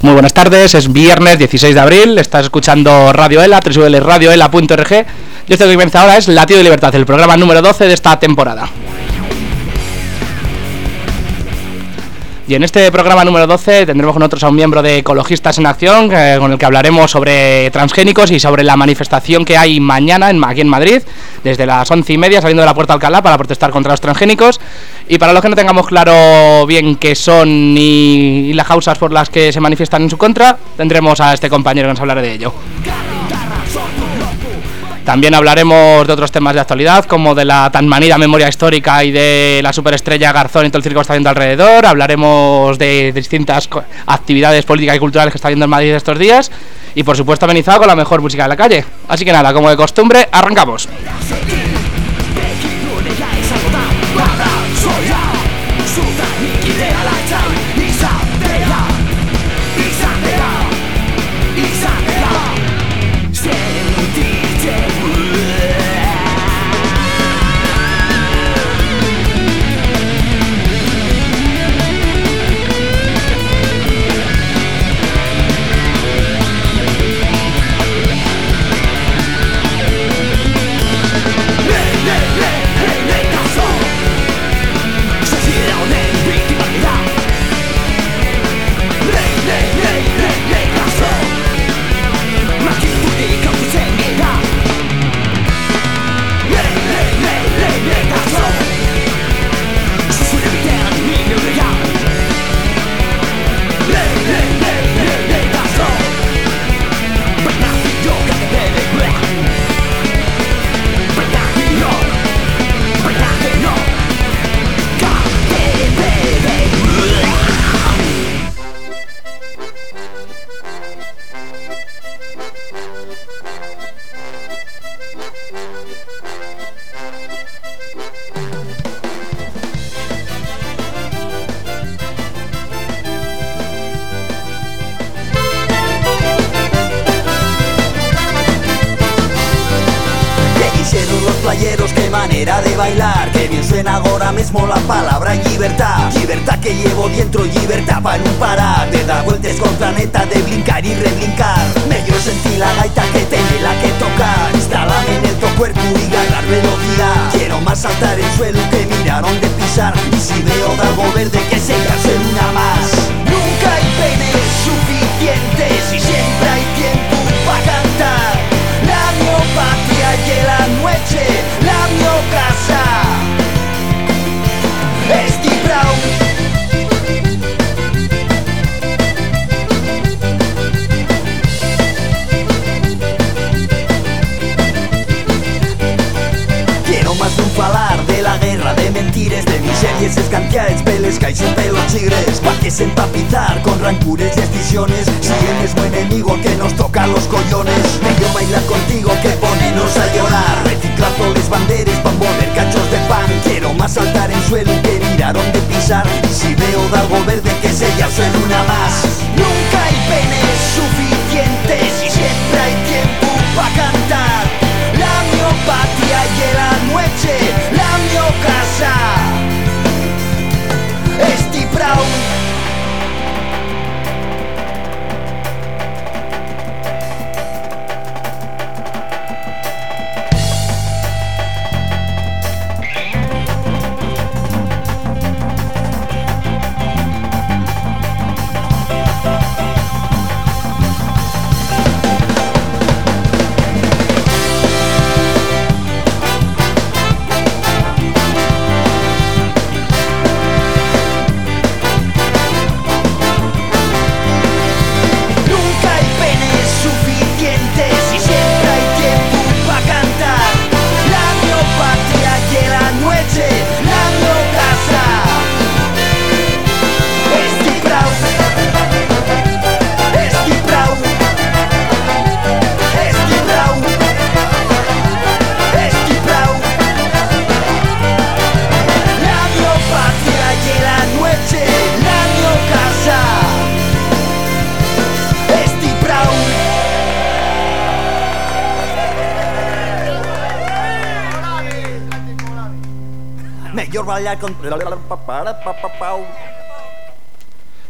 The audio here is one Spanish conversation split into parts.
Muy buenas tardes, es viernes 16 de abril, estás escuchando Radio Ela, www.radioela.org. Y esto que comienza ahora es Latido de Libertad, el programa número 12 de esta temporada. Y en este programa número 12 tendremos con nosotros a un miembro de Ecologistas en Acción, con el que hablaremos sobre transgénicos y sobre la manifestación que hay mañana aquí en Madrid, desde las 11:30 saliendo de la Puerta de Alcalá para protestar contra los transgénicos. Y para los que no tengamos claro bien qué son y las causas por las que se manifiestan en su contra, tendremos a este compañero que nos hablará de ello. También hablaremos de otros temas de actualidad, como de la tan manida memoria histórica y de la superestrella Garzón y todo el circo que está viendo alrededor. Hablaremos de distintas actividades políticas y culturales que está viendo en Madrid estos días. Y por supuesto amenizado con la mejor música de la calle. Así que nada, como de costumbre, arrancamos.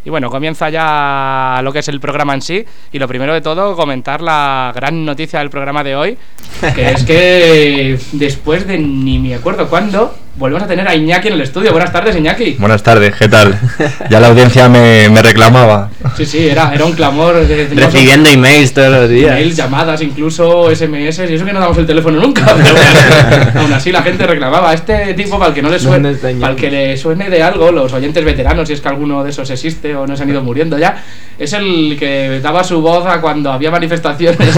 Y bueno, comienza ya lo que es el programa en sí. Y lo primero de todo, comentar la gran noticia del programa de hoy, que es que después de ni me acuerdo cuándo, volvemos a tener a Iñaki en el estudio. Buenas tardes, Iñaki. Buenas tardes, ¿qué tal? Ya la audiencia me reclamaba. Sí, era un clamor. Recibiendo emails todos los días. Emails, llamadas, incluso SMS, y eso que no damos el teléfono nunca. Pero bueno, aún así la gente reclamaba. Este tipo, para el que no le suene, para el que le suene de algo, los oyentes veteranos, si es que alguno de esos existe o no se han ido muriendo ya, es el que daba su voz a cuando había manifestaciones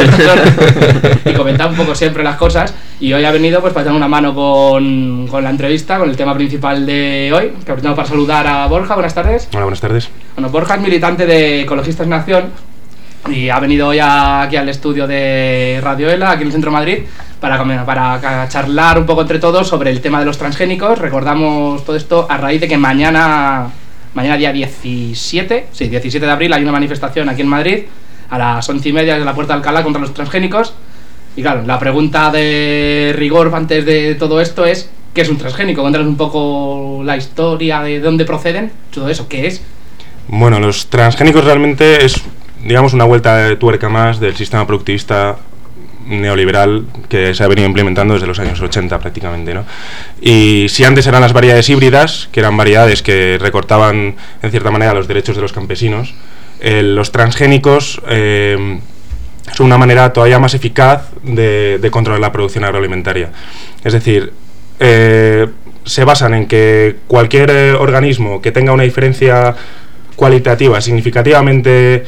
y comentaba un poco siempre las cosas. Y hoy ha venido pues para echar una mano con la entrevista, con el tema principal de hoy, que ahorita para saludar a Borja. Buenas tardes. Hola, buenas tardes. Bueno, Borja es militante de Ecologistas en Acción y ha venido hoy aquí al estudio de Radio ELA, aquí en el centro de Madrid, para charlar un poco entre todos sobre el tema de los transgénicos. Recordamos todo esto a raíz de que mañana día 17 de abril, hay una manifestación aquí en Madrid a las 11:30 desde la Puerta de Alcalá contra los transgénicos. Y claro, la pregunta de rigor antes de todo esto es: ¿qué es un transgénico? Cuéntanos un poco la historia de dónde proceden, todo eso, ¿qué es? Bueno, los transgénicos realmente es, digamos, una vuelta de tuerca más del sistema productivista neoliberal que se ha venido implementando desde los años 80 prácticamente, ¿no? Y si antes eran las variedades híbridas, que eran variedades que recortaban en cierta manera los derechos de los campesinos, los transgénicos son una manera todavía más eficaz de controlar la producción agroalimentaria. Es decir, se basan en que cualquier organismo que tenga una diferencia cualitativa significativamente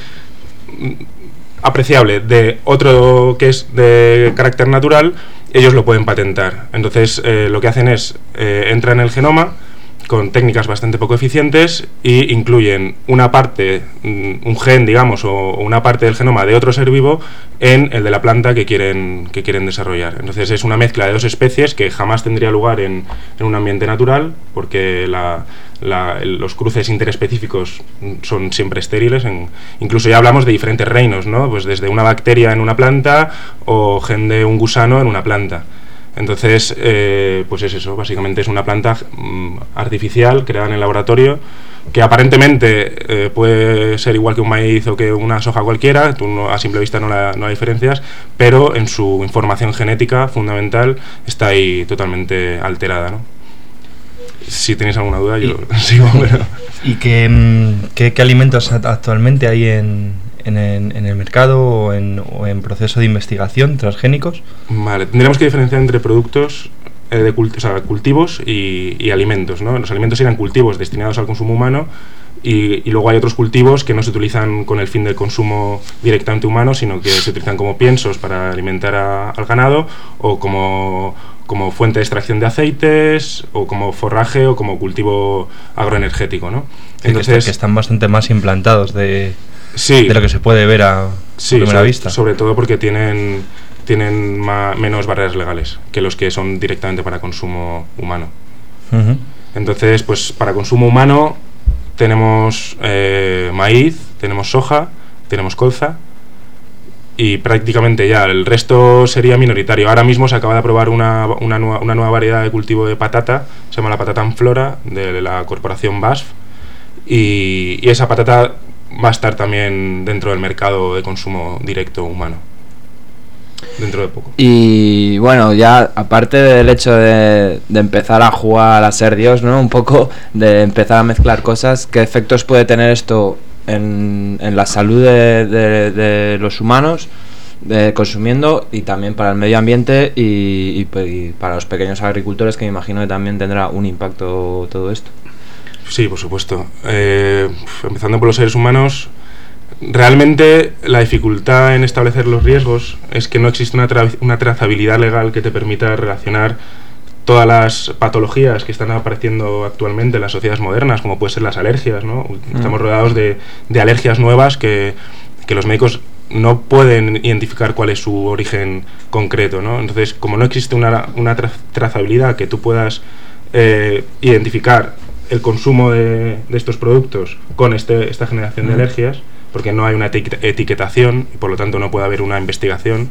apreciable de otro que es de carácter natural, ellos lo pueden patentar. Entonces lo que hacen es entran en el genoma con técnicas bastante poco eficientes y incluyen una parte, un gen, digamos, o una parte del genoma de otro ser vivo en el de la planta que quieren desarrollar. Entonces es una mezcla de dos especies que jamás tendría lugar en un ambiente natural, porque los cruces interespecíficos son siempre estériles. Incluso ya hablamos de diferentes reinos, ¿no? Pues desde una bacteria en una planta o gen de un gusano en una planta. Entonces, pues es eso, básicamente es una planta artificial creada en el laboratorio que aparentemente puede ser igual que un maíz o que una soja cualquiera, tú a simple vista no la diferencias, pero en su información genética fundamental está ahí totalmente alterada, ¿no? Si tenéis alguna duda yo sigo. Pero... ¿Y qué alimentos actualmente hay en el mercado o en proceso de investigación transgénicos? Vale, tendríamos que diferenciar entre productos, cultivos y alimentos, ¿no? Los alimentos serían cultivos destinados al consumo humano y luego hay otros cultivos que no se utilizan con el fin del consumo directamente humano, sino que se utilizan como piensos para alimentar al ganado o como fuente de extracción de aceites o como forraje o como cultivo agroenergético, ¿no? Entonces, que están bastante más implantados de lo que se puede ver a primera vista. Sobre todo porque tienen menos barreras legales que los que son directamente para consumo humano. Uh-huh. Entonces, pues para consumo humano tenemos maíz, tenemos soja, tenemos colza y prácticamente ya el resto sería minoritario. Ahora mismo se acaba de aprobar una nueva variedad de cultivo de patata, se llama la patata Amflora, de la corporación BASF, y esa patata va a estar también dentro del mercado de consumo directo humano dentro de poco. Y bueno, ya aparte del hecho de empezar a jugar a ser Dios, ¿no? Un poco de empezar a mezclar cosas, ¿qué efectos puede tener esto en la salud de los humanos consumiendo, y también para el medio ambiente y para los pequeños agricultores, que me imagino que también tendrá un impacto todo esto? Sí, por supuesto. Empezando por los seres humanos, realmente la dificultad en establecer los riesgos es que no existe una trazabilidad legal que te permita relacionar todas las patologías que están apareciendo actualmente en las sociedades modernas, como pueden ser las alergias, ¿no? Estamos rodeados de alergias nuevas que los médicos no pueden identificar cuál es su origen concreto, ¿no? Entonces, como no existe una trazabilidad que tú puedas identificar el consumo de estos productos con esta generación de alergias, porque no hay una etiquetación y por lo tanto no puede haber una investigación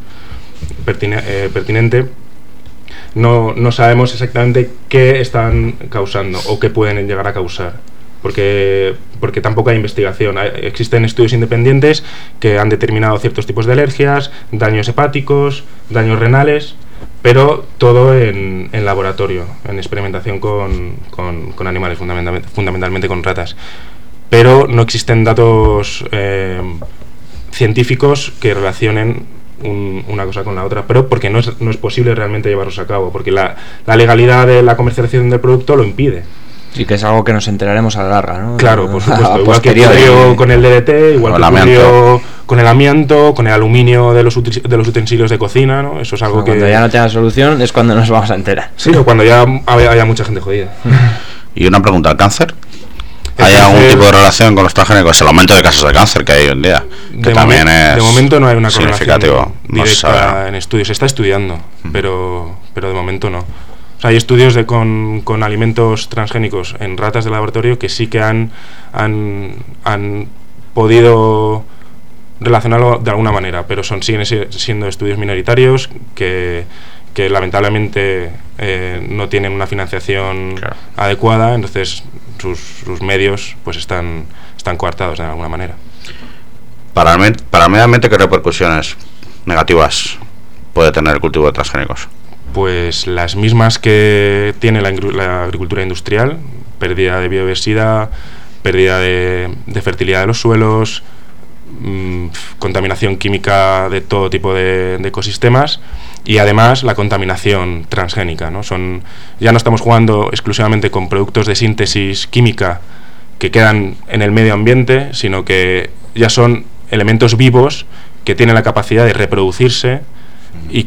pertinente, no sabemos exactamente qué están causando o qué pueden llegar a causar. porque tampoco hay investigación. Existen estudios independientes que han determinado ciertos tipos de alergias, daños hepáticos, daños renales, pero todo en laboratorio, en experimentación con animales, fundamentalmente con ratas. Pero no existen datos científicos que relacionen una cosa con la otra, pero porque no es posible realmente llevarlos a cabo, porque la legalidad de la comercialización del producto lo impide. Sí, que es algo que nos enteraremos a la larga, ¿no? Claro, por supuesto. Igual que ocurrió con el DDT, igual que ocurrió con el amianto, con el aluminio de los utensilios de cocina, ¿no? Eso es algo que... Cuando ya no tenga solución es cuando nos vamos a enterar. Sí, o cuando ya haya mucha gente jodida. Y una pregunta, ¿el cáncer? ¿Hay algún tipo de relación con los transgénicos? El aumento de casos de cáncer que hay hoy en día, que también es de momento no hay una correlación directa en estudios. Se está estudiando, pero de momento no. O sea, hay estudios con alimentos transgénicos en ratas de laboratorio que sí que han podido relacionarlo de alguna manera, pero siguen siendo estudios minoritarios que lamentablemente no tienen una financiación adecuada, entonces sus medios pues están coartados de alguna manera. Para el medio ambiente, ¿qué repercusiones negativas puede tener el cultivo de transgénicos? Pues las mismas que tiene la agricultura industrial: pérdida de biodiversidad, pérdida de fertilidad de los suelos, contaminación química de todo tipo de ecosistemas, y además la contaminación transgénica, ¿no? Ya no estamos jugando exclusivamente con productos de síntesis química que quedan en el medio ambiente, sino que ya son elementos vivos que tienen la capacidad de reproducirse y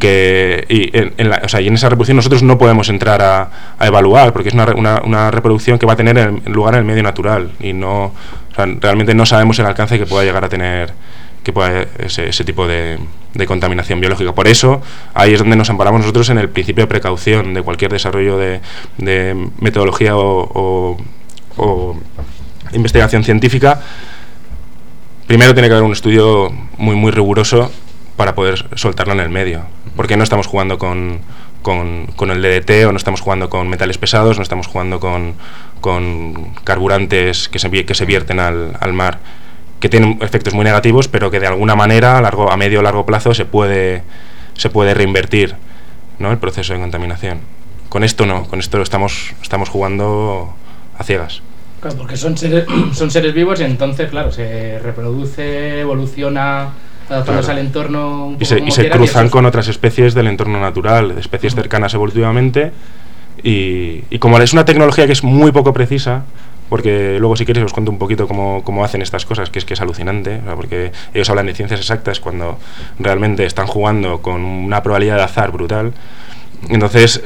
en esa reproducción nosotros no podemos entrar a evaluar, porque es una reproducción que va a tener lugar en el medio natural y realmente no sabemos el alcance que pueda llegar a tener ese tipo de contaminación biológica. Por eso ahí es donde nos amparamos nosotros en el principio de precaución de cualquier desarrollo de metodología o investigación científica. Primero tiene que haber un estudio muy muy riguroso para poder soltarlo en el medio, porque no estamos jugando con el DDT, o no estamos jugando con metales pesados, no estamos jugando con carburantes que se vierten al mar, que tienen efectos muy negativos, pero que de alguna manera a medio o largo plazo se puede reinvertir, ¿no?, el proceso de contaminación. Con esto no, con esto estamos jugando a ciegas. Claro, porque son seres vivos y entonces, claro, se reproduce, evoluciona, adaptándose al entorno un poco y se cruzan con otras especies del entorno natural, especies cercanas evolutivamente, y como es una tecnología que es muy poco precisa, porque luego si quieres os cuento un poquito cómo hacen estas cosas, que es alucinante, o sea, porque ellos hablan de ciencias exactas cuando realmente están jugando con una probabilidad de azar brutal. Entonces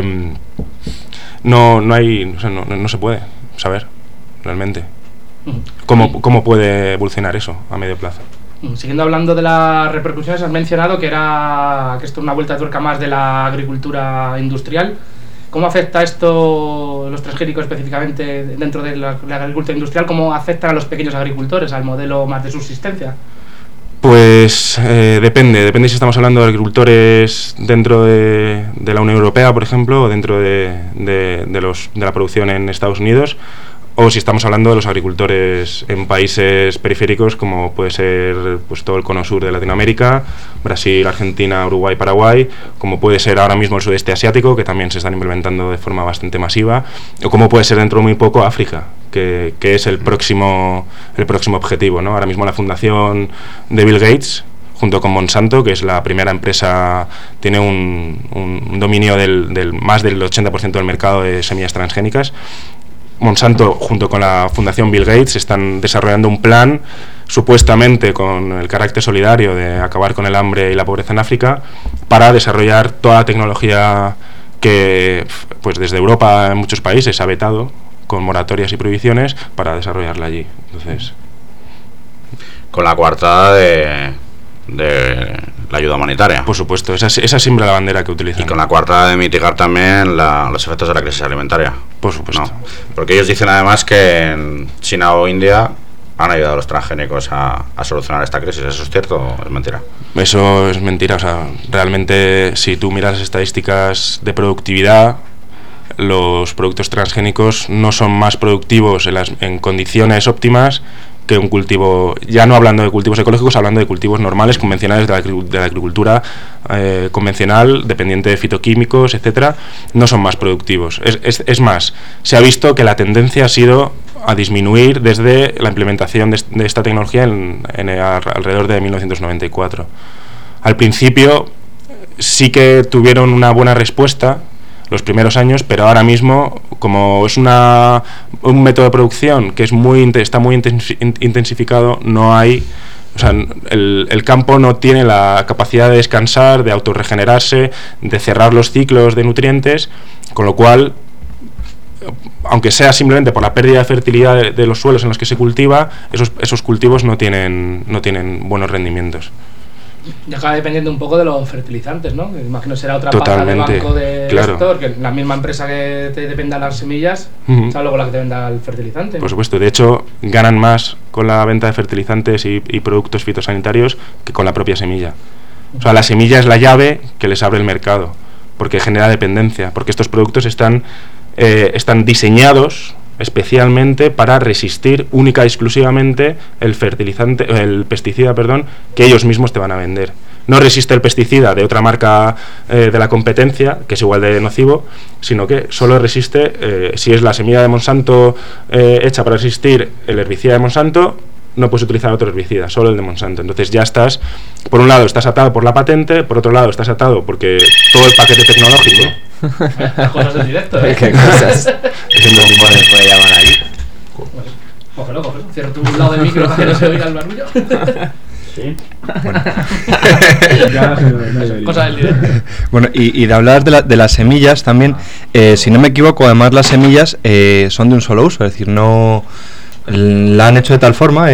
no se puede saber realmente cómo puede evolucionar eso a medio plazo. Siguiendo hablando de las repercusiones, has mencionado que esto es una vuelta de tuerca más de la agricultura industrial. ¿Cómo afecta esto, los transgénicos específicamente dentro de la agricultura industrial, cómo afectan a los pequeños agricultores, al modelo más de subsistencia? Pues depende si estamos hablando de agricultores dentro de la Unión Europea, por ejemplo, o dentro de la producción en Estados Unidos, o si estamos hablando de los agricultores en países periféricos, como puede ser pues todo el cono sur de Latinoamérica, Brasil, Argentina, Uruguay, Paraguay, como puede ser ahora mismo el sudeste asiático, que también se están implementando de forma bastante masiva, o como puede ser dentro de muy poco África, que es el próximo objetivo, ¿no? Ahora mismo la fundación de Bill Gates, junto con Monsanto, que es la primera empresa, tiene un dominio del más del 80% del mercado de semillas transgénicas. Monsanto, junto con la Fundación Bill Gates, están desarrollando un plan, supuestamente con el carácter solidario de acabar con el hambre y la pobreza en África, para desarrollar toda la tecnología que pues desde Europa en muchos países ha vetado, con moratorias y prohibiciones, para desarrollarla allí. Entonces, con la coartada de la ayuda humanitaria. Por supuesto, esa siempre la bandera que utilizan. Y con la coartada de mitigar también los efectos de la crisis alimentaria. Por supuesto. No, porque ellos dicen además que en China o India han ayudado a los transgénicos a solucionar esta crisis. ¿Eso es cierto o es mentira? Eso es mentira. O sea, realmente, si tú miras las estadísticas de productividad, los productos transgénicos no son más productivos en condiciones óptimas que un cultivo, ya no hablando de cultivos ecológicos, hablando de cultivos normales, convencionales, de la agricultura convencional, dependiente de fitoquímicos, etcétera, no son más productivos. Es más, se ha visto que la tendencia ha sido a disminuir desde la implementación de esta tecnología alrededor de 1994. Al principio sí que tuvieron una buena respuesta los primeros años, pero ahora mismo, como es un método de producción que está muy intensificado, no hay, o sea, el campo no tiene la capacidad de descansar, de autorregenerarse, de cerrar los ciclos de nutrientes, con lo cual, aunque sea simplemente por la pérdida de fertilidad de los suelos en los que se cultiva, esos cultivos no tienen buenos rendimientos. Y acaba dependiendo un poco de los fertilizantes, ¿no? Me imagino será otra Totalmente, pata de banco de claro. esto, que la misma empresa que te venda las semillas, será luego la que te venda el fertilizante, ¿no? Por supuesto, de hecho, ganan más con la venta de fertilizantes y productos fitosanitarios que con la propia semilla. O sea, la semilla es la llave que les abre el mercado, porque genera dependencia, porque estos productos están diseñados especialmente para resistir única y exclusivamente el pesticida, que ellos mismos te van a vender. No resiste el pesticida de otra marca de la competencia, que es igual de nocivo, sino que solo resiste, si es la semilla de Monsanto hecha para resistir el herbicida de Monsanto, no puedes utilizar otro herbicida, solo el de Monsanto. Entonces ya estás, por un lado estás atado por la patente, por otro lado estás atado porque todo el paquete tecnológico. Cosas del directo, ¿eh? ¿Qué cosas? ¿Cómo les puede llamar aquí? Cógelo. Cierra tu lado del micro para que no se oiga el barullo. Sí. Cosas del directo. Bueno, y de hablar de las semillas también, si no me equivoco, además las semillas son de un solo uso, es decir, no la han hecho de tal forma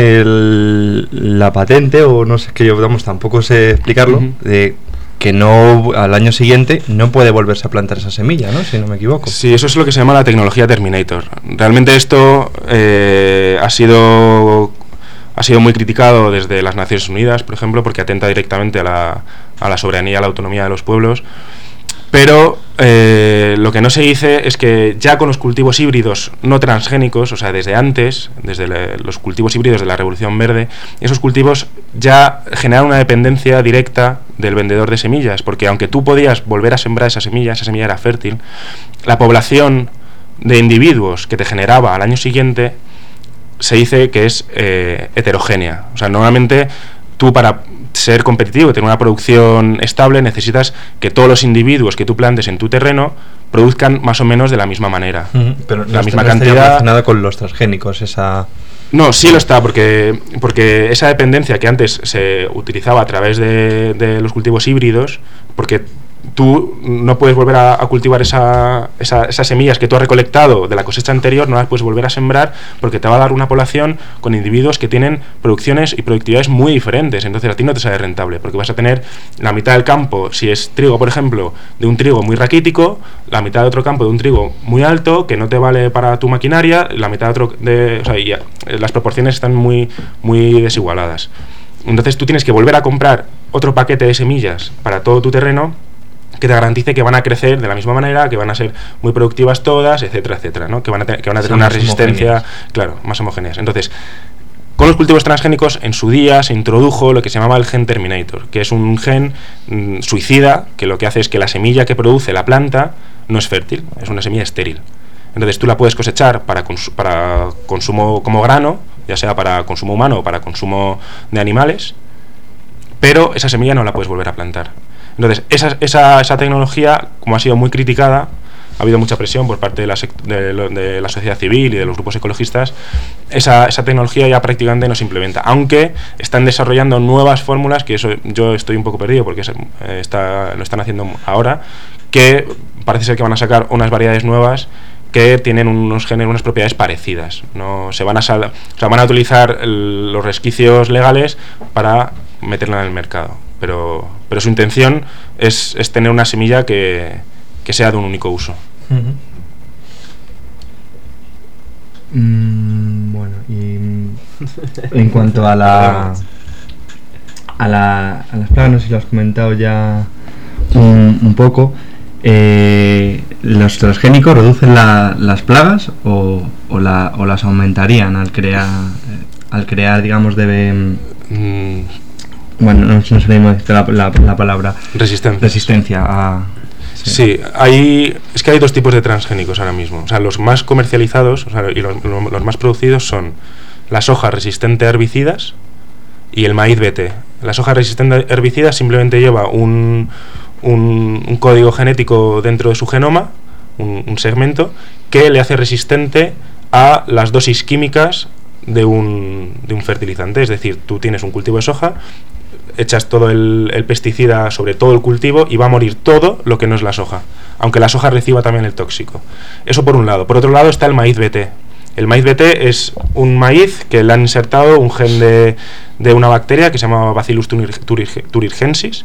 la patente, o no sé, que yo tampoco sé explicarlo, de que no, al año siguiente no puede volverse a plantar esa semilla, ¿no? Si no me equivoco. Sí, eso es lo que se llama la tecnología Terminator. Realmente esto ha sido muy criticado desde las Naciones Unidas, por ejemplo, porque atenta directamente a la soberanía y a la autonomía de los pueblos. Pero lo que no se dice es que ya con los cultivos híbridos no transgénicos, o sea, desde antes, desde los cultivos híbridos de la Revolución Verde, esos cultivos ya generan una dependencia directa del vendedor de semillas, porque aunque tú podías volver a sembrar esa semilla era fértil, la población de individuos que te generaba al año siguiente se dice que es heterogénea. O sea, normalmente tú, para ser competitivo y tener una producción estable, necesitas que todos los individuos que tú plantes en tu terreno produzcan más o menos de la misma manera. Pero la misma no cantidad. Está relacionado con los transgénicos, esa... No, sí lo está, porque esa dependencia que antes se utilizaba a través de los cultivos híbridos, porque tú no puedes volver a cultivar esas semillas que tú has recolectado de la cosecha anterior, no las puedes volver a sembrar, porque te va a dar una población con individuos que tienen producciones y productividades muy diferentes. Entonces a ti no te sale rentable, porque vas a tener la mitad del campo, si es trigo, por ejemplo, de un trigo muy raquítico, la mitad de otro campo de un trigo muy alto, que no te vale para tu maquinaria, la mitad o sea, las proporciones están muy, muy desigualadas. Entonces tú tienes que volver a comprar otro paquete de semillas para todo tu terreno, que te garantice que van a crecer de la misma manera, que van a ser muy productivas todas, etcétera, etcétera, ¿no? Que van a tener una resistencia, claro, más homogéneas. Entonces, con los cultivos transgénicos, en su día se introdujo lo que se llamaba el gen Terminator, que es un gen suicida, que lo que hace es que la semilla que produce la planta no es fértil, es una semilla estéril. Entonces tú la puedes cosechar para consumo como grano, ya sea para consumo humano o para consumo de animales, pero esa semilla no la puedes volver a plantar. Entonces, esa tecnología, como ha sido muy criticada, ha habido mucha presión por parte de la sociedad civil y de los grupos ecologistas, esa tecnología ya prácticamente no se implementa, aunque están desarrollando nuevas fórmulas, que eso yo estoy un poco perdido porque lo están haciendo ahora, que parece ser que van a sacar unas variedades nuevas que tienen unos genes, unas propiedades parecidas. No se van a utilizar los resquicios legales para meterla en el mercado. Pero su intención es tener una semilla que sea de un único uso. Bueno, y en cuanto a las plagas, no sé si lo has comentado ya un poco, ¿los transgénicos reducen las plagas o las aumentarían al crear, digamos, bueno, no sé la palabra. Resistencia a... Sí, es que hay dos tipos de transgénicos ahora mismo. O sea, los más comercializados, y los más producidos son la soja resistente a herbicidas y el maíz BT. La soja resistente a herbicidas simplemente lleva un código genético dentro de su genoma, un segmento, que le hace resistente a las dosis químicas de un fertilizante. Es decir, tú tienes un cultivo de soja, echas todo el pesticida sobre todo el cultivo y va a morir todo lo que no es la soja, aunque la soja reciba también el tóxico. Eso por un lado. Por otro lado está el maíz BT. El maíz BT es un maíz que le han insertado un gen de una bacteria que se llama Bacillus thuringiensis,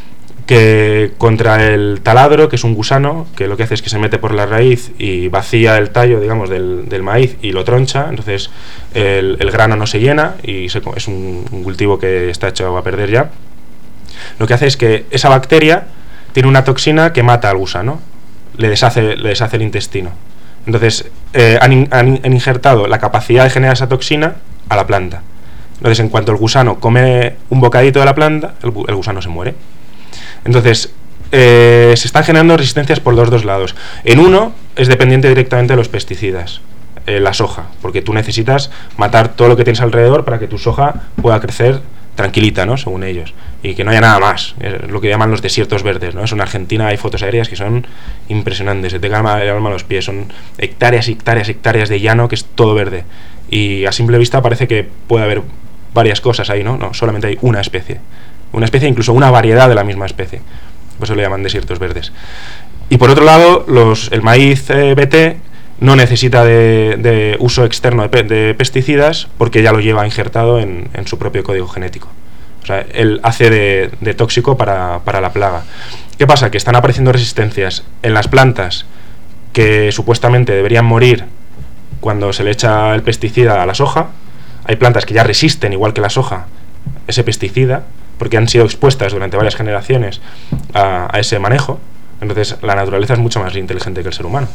que contra el taladro, que es un gusano, que lo que hace es que se mete por la raíz y vacía el tallo, digamos, del maíz y lo troncha. Entonces el grano no se llena y es un cultivo que está hecho a perder ya. Lo que hace es que esa bacteria tiene una toxina que mata al gusano, le deshace el intestino. Entonces han injertado la capacidad de generar esa toxina a la planta. Entonces, en cuanto el gusano come un bocadito de la planta, el gusano se muere. Entonces, se están generando resistencias por los dos lados. En uno es dependiente directamente de los pesticidas, la soja, porque tú necesitas matar todo lo que tienes alrededor para que tu soja pueda crecer tranquilita, ¿no? Según ellos, y que no haya nada más. Es lo que llaman los desiertos verdes, ¿no? Eso en Argentina hay fotos aéreas que son impresionantes, se te calma el alma a los pies, son hectáreas y hectáreas y hectáreas de llano que es todo verde, y a simple vista parece que puede haber varias cosas ahí, ¿no? No, solamente hay una especie, incluso una variedad de la misma especie, por eso le llaman desiertos verdes. Y por otro lado, el maíz BT no necesita de uso externo de pesticidas porque ya lo lleva injertado en su propio código genético. O sea, él hace de tóxico para la plaga. ¿Qué pasa? Que están apareciendo resistencias en las plantas que supuestamente deberían morir cuando se le echa el pesticida a la soja. Hay plantas que ya resisten, igual que la soja, ese pesticida, porque han sido expuestas durante varias generaciones a ese manejo. Entonces la naturaleza es mucho más inteligente que el ser humano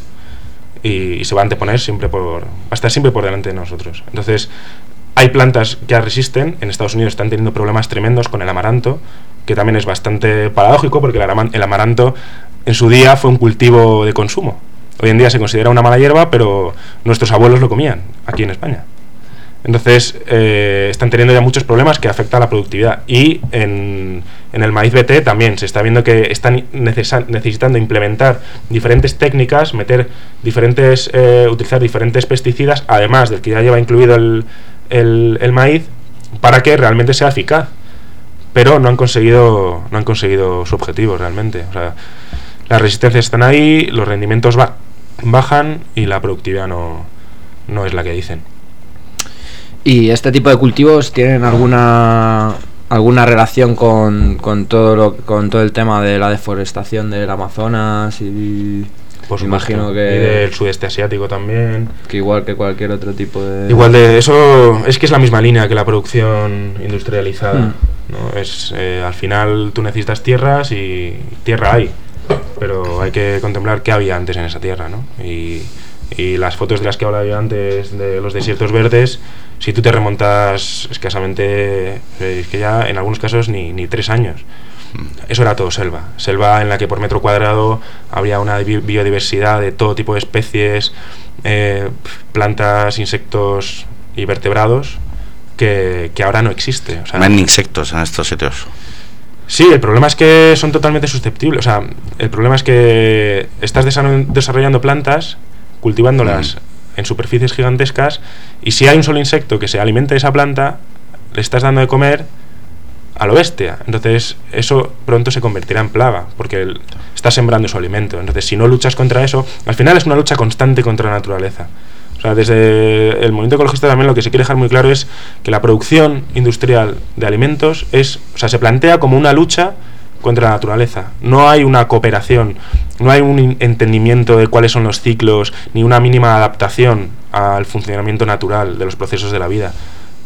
y se va a anteponer va a estar siempre por delante de nosotros. Entonces hay plantas que ya resisten. En Estados Unidos están teniendo problemas tremendos con el amaranto, que también es bastante paradójico porque el amaranto en su día fue un cultivo de consumo. Hoy en día se considera una mala hierba, pero nuestros abuelos lo comían aquí en España. Entonces están teniendo ya muchos problemas que afectan a la productividad. Y en el maíz BT también se está viendo que están necesitando implementar diferentes técnicas, utilizar diferentes pesticidas, además del que ya lleva incluido el maíz, para que realmente sea eficaz. Pero no han conseguido su objetivo realmente. O sea, las resistencias están ahí, los rendimientos bajan y la productividad no es la que dicen. ¿Y este tipo de cultivos tienen alguna relación con todo el tema de la deforestación del Amazonas y Por supuesto. Imagino que... Y del sudeste asiático también. Que igual que cualquier otro tipo de... Igual de eso, es que es la misma línea que la producción industrializada, ¿no? Al final tú necesitas tierras y tierra hay, pero hay que contemplar qué había antes en esa tierra, ¿no? Y las fotos de las que hablaba yo antes de los desiertos verdes, si tú te remontas escasamente, es que ya en algunos casos ni 3 años, eso era todo selva en la que por metro cuadrado habría una biodiversidad de todo tipo de especies, plantas, insectos y vertebrados que ahora no existe. O sea, no hay insectos en estos sitios. Sí, el problema es que son totalmente susceptibles. O sea, el problema es que estás desarrollando plantas, cultivándolas en superficies gigantescas, y si hay un solo insecto que se alimente de esa planta, le estás dando de comer a lo bestia. Entonces eso pronto se convertirá en plaga, porque estás sembrando su alimento. Entonces, si no luchas contra eso, al final es una lucha constante contra la naturaleza. O sea, desde el movimiento ecologista también lo que se quiere dejar muy claro es que la producción industrial de alimentos se plantea como una lucha contra la naturaleza. No hay una cooperación, no hay un entendimiento de cuáles son los ciclos, ni una mínima adaptación al funcionamiento natural de los procesos de la vida.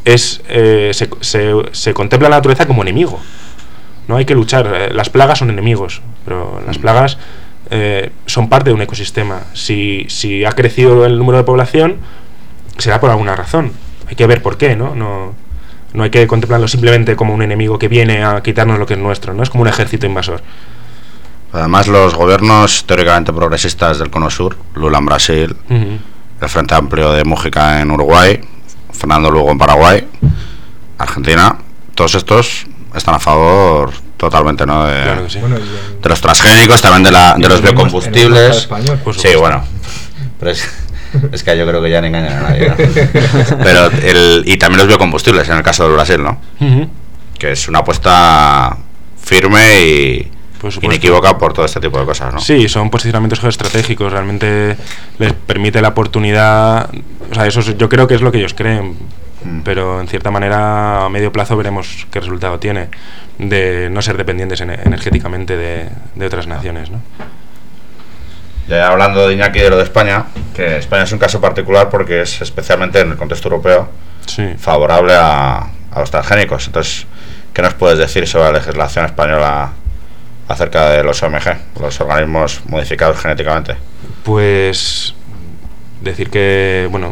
Se contempla la naturaleza como enemigo. No hay que luchar. Las plagas son enemigos, pero las plagas son parte de un ecosistema. Si ha crecido el número de población, será por alguna razón. Hay que ver por qué, ¿no? No hay que contemplarlo simplemente como un enemigo que viene a quitarnos lo que es nuestro, ¿no? Es como un ejército invasor. Además, los gobiernos teóricamente progresistas del Cono Sur, Lula en Brasil, el Frente Amplio de Mújica en Uruguay, Fernando Lugo en Paraguay, Argentina, todos estos están a favor totalmente, ¿no? Claro que sí. De los transgénicos, también de los biocombustibles. Sí, bueno. Pero es que yo creo que ya no engañan a nadie, ¿no? Pero y también los biocombustibles, en el caso de Brasil, ¿no? Que es una apuesta firme y inequívoca por todo este tipo de cosas, ¿no? Sí, son posicionamientos geoestratégicos, realmente les permite la oportunidad, o sea, eso yo creo que es lo que ellos creen, pero en cierta manera a medio plazo veremos qué resultado tiene de no ser dependientes energéticamente de otras naciones, ¿no? Ya hablando de Iñaki de lo de España, que España es un caso particular porque es especialmente en el contexto europeo favorable a los transgénicos. Entonces, ¿qué nos puedes decir sobre la legislación española acerca de los OMG, los organismos modificados genéticamente? Pues decir que, bueno,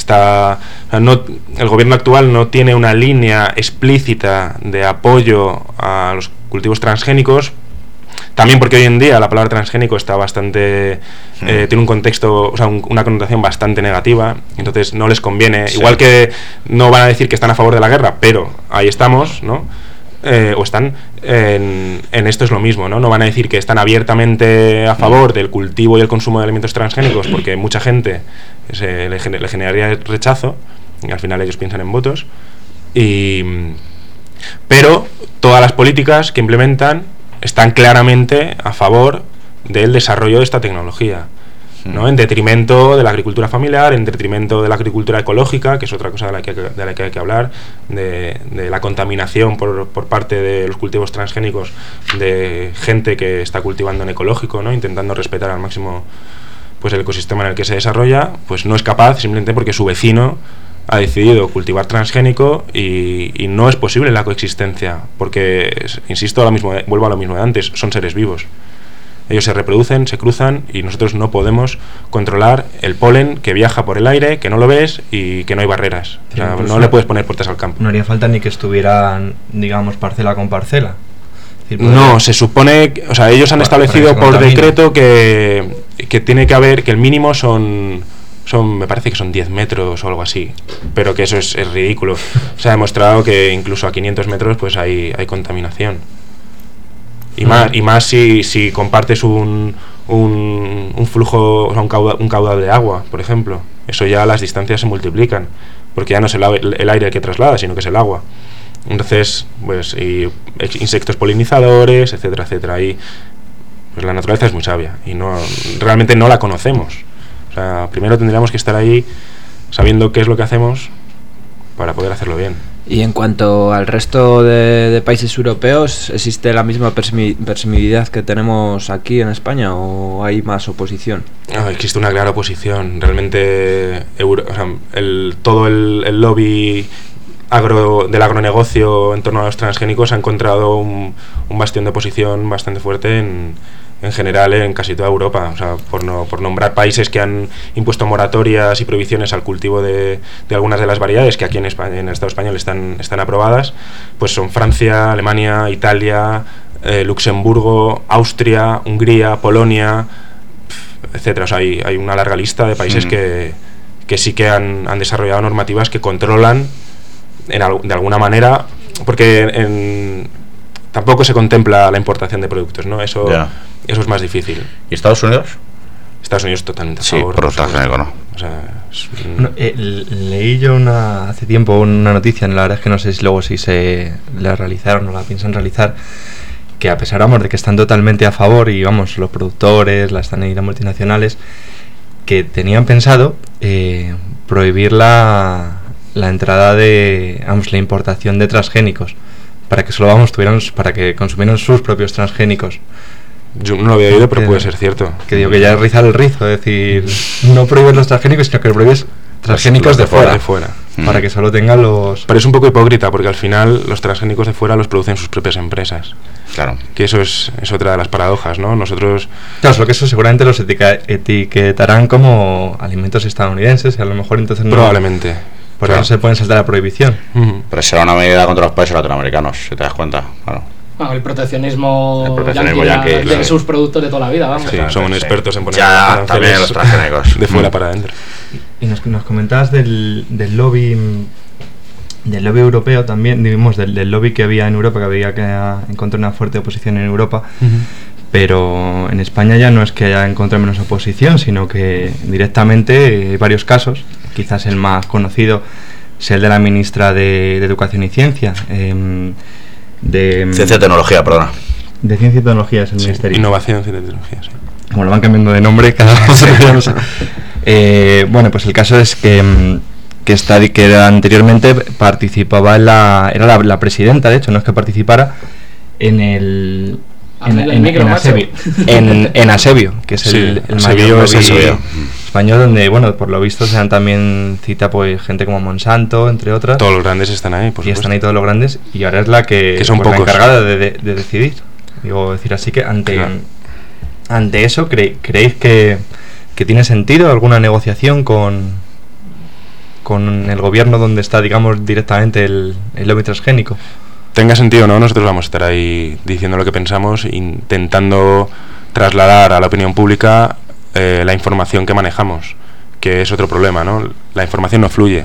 el gobierno actual no tiene una línea explícita de apoyo a los cultivos transgénicos, también porque hoy en día la palabra transgénico está bastante tiene un contexto, o sea, una connotación bastante negativa, entonces no les conviene, igual que no van a decir que están a favor de la guerra, pero ahí estamos, ¿no? O están en esto es lo mismo, ¿no? No van a decir que están abiertamente a favor del cultivo y el consumo de alimentos transgénicos, porque mucha gente le generaría rechazo, y al final ellos piensan en votos, pero todas las políticas que implementan están claramente a favor del desarrollo de esta tecnología, ¿no? En detrimento de la agricultura familiar, en detrimento de la agricultura ecológica, que es otra cosa de la que hay que hablar, de la contaminación por parte de los cultivos transgénicos, de gente que está cultivando en ecológico, ¿no? Intentando respetar al máximo pues el ecosistema en el que se desarrolla, pues no es capaz simplemente porque su vecino ha decidido cultivar transgénico y no es posible la coexistencia, porque, insisto, vuelvo a lo mismo de antes, son seres vivos. Ellos se reproducen, se cruzan y nosotros no podemos controlar el polen que viaja por el aire, que no lo ves y que no hay barreras. O sea, no le puedes poner puertas al campo. No haría falta ni que estuvieran, digamos, parcela con parcela. No, se supone, o sea, ellos han establecido por decreto que tiene que haber, que el mínimo son me parece que son 10 metros o algo así, pero que eso es ridículo. Se ha demostrado que incluso a 500 metros pues hay contaminación. Y más si compartes un flujo, o sea, un caudal de agua, por ejemplo. Eso ya las distancias se multiplican, porque ya no es el aire que traslada, sino que es el agua. Entonces, pues, y insectos polinizadores, etcétera, etcétera. Y pues la naturaleza es muy sabia y realmente no la conocemos. O sea, primero tendríamos que estar ahí sabiendo qué es lo que hacemos para poder hacerlo bien. Y en cuanto al resto de países europeos, ¿existe la misma permisividad que tenemos aquí en España o hay más oposición? Existe una clara oposición. Realmente todo el lobby del agronegocio en torno a los transgénicos ha encontrado un bastión de oposición bastante fuerte en general en casi toda Europa. O sea, por nombrar países que han impuesto moratorias y prohibiciones al cultivo de algunas de las variedades que aquí en España, en el Estado español están aprobadas, pues son Francia, Alemania, Italia, Luxemburgo, Austria, Hungría, Polonia, etcétera. O sea, hay una larga lista de países que sí que han desarrollado normativas que controlan de alguna manera, porque tampoco se contempla la importación de productos, ¿no? Eso es más difícil. ¿Y Estados Unidos? Estados Unidos totalmente a Sí, favor. por transgénico, ¿no? O sea, leí yo hace tiempo una noticia, la verdad es que no sé si luego si se la realizaron o la piensan realizar, que a pesar de que están totalmente a favor, y vamos, los productores, las multinacionales, que tenían pensado prohibir la entrada la importación de transgénicos, para que solo para que consumieran sus propios transgénicos. Yo no lo había oído, pero puede ser cierto. Que digo que ya es rizar el rizo, es decir, no prohíbes los transgénicos, sino que prohíbes transgénicos de fuera. para que solo tengan los... Pero es un poco hipócrita, porque al final los transgénicos de fuera los producen sus propias empresas. Claro. Que eso es otra de las paradojas, ¿no? Nosotros... Claro, solo que eso seguramente los etiquetarán como alimentos estadounidenses y a lo mejor entonces no... Probablemente. Por eso se pueden saltar la prohibición. Pero será una medida contra los países latinoamericanos, si te das cuenta. Claro. El proteccionismo yankee, de sus productos de toda la vida, vamos. Sí, son expertos en poner ya también los transgénicos de fuera para adentro. Y nos comentabas del lobby europeo también, digamos, del lobby que había en Europa, que había que encontrar una fuerte oposición en Europa, pero en España ya no es que haya encontrado menos oposición, sino que directamente hay varios casos, quizás el más conocido es el de la ministra de Educación y Ciencia, Ciencia y Tecnología, perdona. De Ciencia y Tecnología es el ministerio. Innovación, Ciencia y Tecnología, sí. Como lo van cambiando de nombre cada uno. Bueno, pues el caso es que anteriormente participaba era la presidenta, de hecho, no es que participara en Asebio, que es el mayor lobby español, donde, bueno, por lo visto se dan también cita pues gente como Monsanto, entre otras. Todos los grandes están ahí, por supuesto. Y están ahí todos los grandes, y ahora es la que son pues, pocos, la encargada de decidir. Digo, decir así que ante eso, ¿creéis que tiene sentido alguna negociación con el gobierno donde está, digamos, directamente el lobby transgénico? Tenga sentido, ¿no? Nosotros vamos a estar ahí diciendo lo que pensamos, intentando trasladar a la opinión pública la información que manejamos, que es otro problema, ¿no? La información no fluye.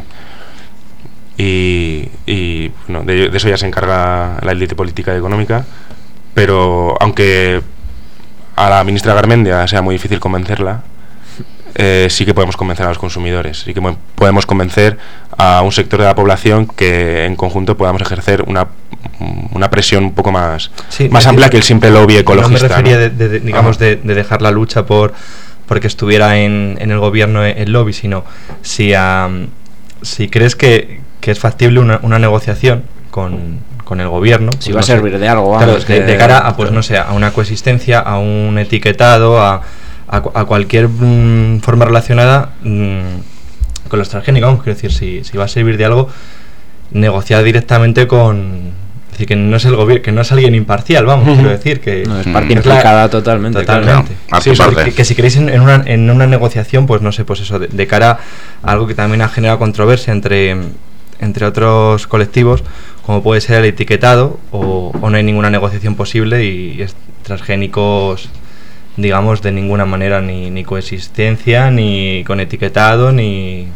Y bueno, de eso ya se encarga la élite política y económica, pero aunque a la ministra Garmendia sea muy difícil convencerla, sí que podemos convencer a los consumidores, sí que podemos convencer a un sector de la población que en conjunto podamos ejercer una presión un poco más amplia que el simple lobby ecologista. No me refería, digamos, de dejar la lucha porque estuviera en el gobierno el lobby, sino si crees que es factible una negociación con el gobierno. Si va a servir de algo, vamos. Claro, de cara a, pues no sé, a una coexistencia, a un etiquetado, a cualquier forma relacionada con los transgénicos. Vamos, quiero decir, si va a servir de algo, negociar directamente con... Es decir, que no es el gobierno, que no es alguien imparcial, vamos, quiero decir que... No, es parte implicada totalmente. Claro. Sí, que si queréis en una negociación, pues no sé, pues eso, de cara a algo que también ha generado controversia entre otros colectivos, como puede ser el etiquetado, o no hay ninguna negociación posible y es transgénicos, digamos, de ninguna manera, ni coexistencia, ni con etiquetado, ni...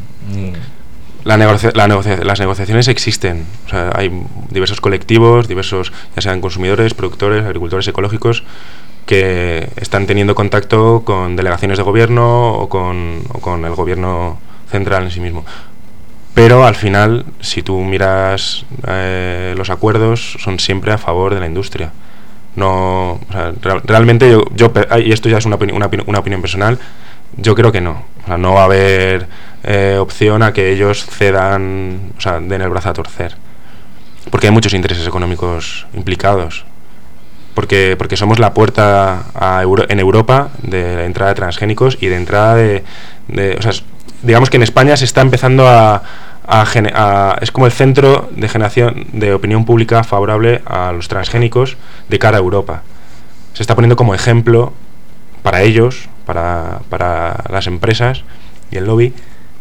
Las negociaciones existen, o sea, hay diversos colectivos, ya sean consumidores, productores, agricultores ecológicos, que están teniendo contacto con delegaciones de gobierno o con el gobierno central en sí mismo. Pero al final, si tú miras los acuerdos, son siempre a favor de la industria. No, o sea, realmente yo y esto ya es una opinión personal, yo creo que no. O sea, no va a haber opción a que ellos cedan, o sea, den el brazo a torcer. Porque hay muchos intereses económicos implicados. Porque somos la puerta en Europa de la entrada de transgénicos y de entrada o sea, digamos que en España se está empezando es como el centro de generación de opinión pública favorable a los transgénicos de cara a Europa. Se está poniendo como ejemplo para ellos, para las empresas y el lobby,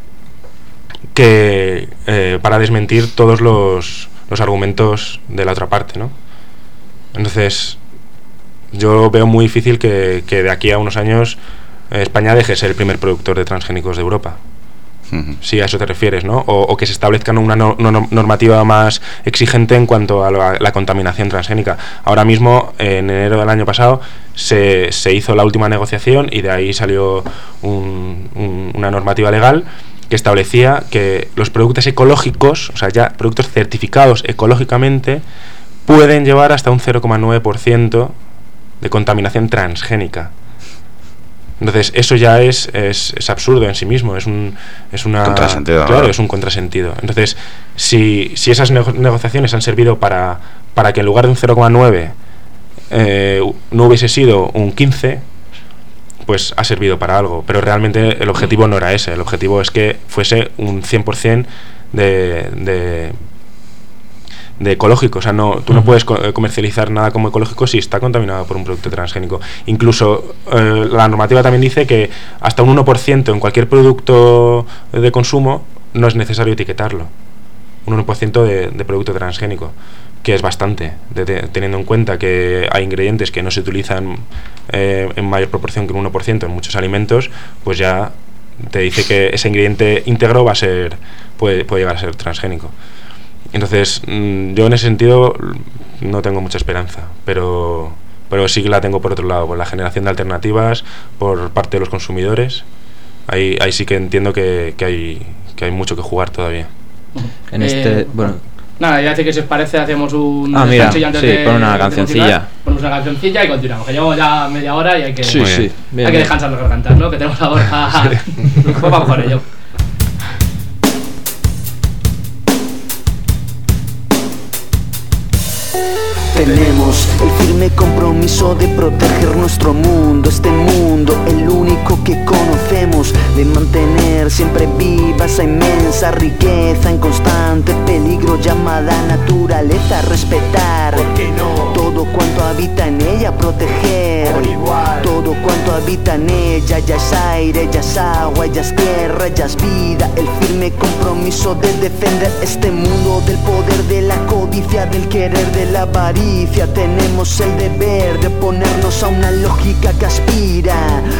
que para desmentir todos los argumentos de la otra parte, ¿no? Entonces, yo veo muy difícil que de aquí a unos años España deje de ser el primer productor de transgénicos de Europa. Si a eso te refieres, ¿no? O que se establezca una normativa más exigente en cuanto a la contaminación transgénica. Ahora mismo, en enero del año pasado, se hizo la última negociación y de ahí salió una normativa legal que establecía que los productos ecológicos, o sea, ya productos certificados ecológicamente, pueden llevar hasta un 0,9% de contaminación transgénica. Entonces eso ya es absurdo en sí mismo, es una contrasentido, claro, ¿no? Es un contrasentido. Entonces, si esas negociaciones han servido para que en lugar de un 0,9 no hubiese sido un 15, pues ha servido para algo, pero realmente el objetivo no era ese. El objetivo es que fuese un 100% de ecológico. O sea, tú no puedes comercializar nada como ecológico si está contaminado por un producto transgénico. Incluso la normativa también dice que hasta un 1% en cualquier producto de consumo no es necesario etiquetarlo. Un 1% de producto transgénico, que es bastante, teniendo en cuenta que hay ingredientes que no se utilizan en mayor proporción que un 1% en muchos alimentos, pues ya te dice que ese ingrediente íntegro puede llegar a ser transgénico. Entonces, yo en ese sentido no tengo mucha esperanza, pero sí que la tengo por otro lado, por la generación de alternativas por parte de los consumidores. Ahí sí que entiendo que hay mucho que jugar todavía. Nada, ya sé que si os parece hacemos un descansillo antes de... pon una cancioncilla. Ponemos una cancioncilla y continuamos, que llevamos ya media hora y hay que bien. descansar los gargantas, ¿no? Que tenemos ahora pues vamos con ello. Tenemos el firme compromiso de proteger nuestro mundo, este mundo, el único que conocemos, de mantener siempre viva esa inmensa riqueza en constante peligro llamada naturaleza, respetar todo cuanto habita en ella, proteger todo cuanto habita en ella, ya es aire, ya es agua, ya es tierra, ya es vida, el firme compromiso de defender este mundo del poder, de la codicia, del querer, de la avaricia. Tenemos el deber de oponernos a una lógica que aspira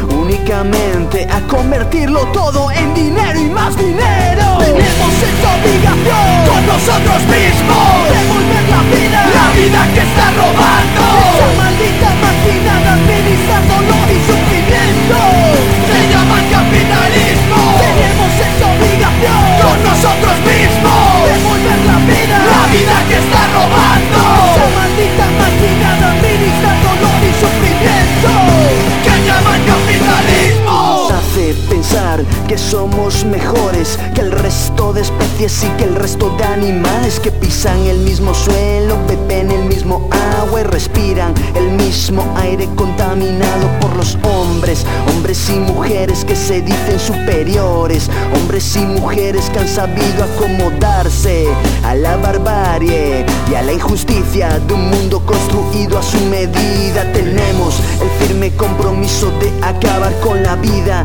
únicamente a convertirlo todo en dinero y más dinero. Tenemos esta obligación con nosotros mismos, devolver la vida que está robando. Esa maldita máquina de administrar dolor y sufrimiento se llama capitalismo. Tenemos esa obligación con nosotros mismos, devolver la vida que está robando. Esa maldita máquina de administrar dolor y sufrimiento que llaman capitalismo. Nos hace pensar que somos mejores que el resto de especies y que el resto de animales que pisan el mismo suelo, beben el mismo agua y respiran el mismo aire contaminado por los hombres y mujeres que se dicen superiores, hombres y mujeres que han sabido acomodarse a la barbarie y a la injusticia de un mundo construido a su medida. Tenemos el firme compromiso de acabar con la vida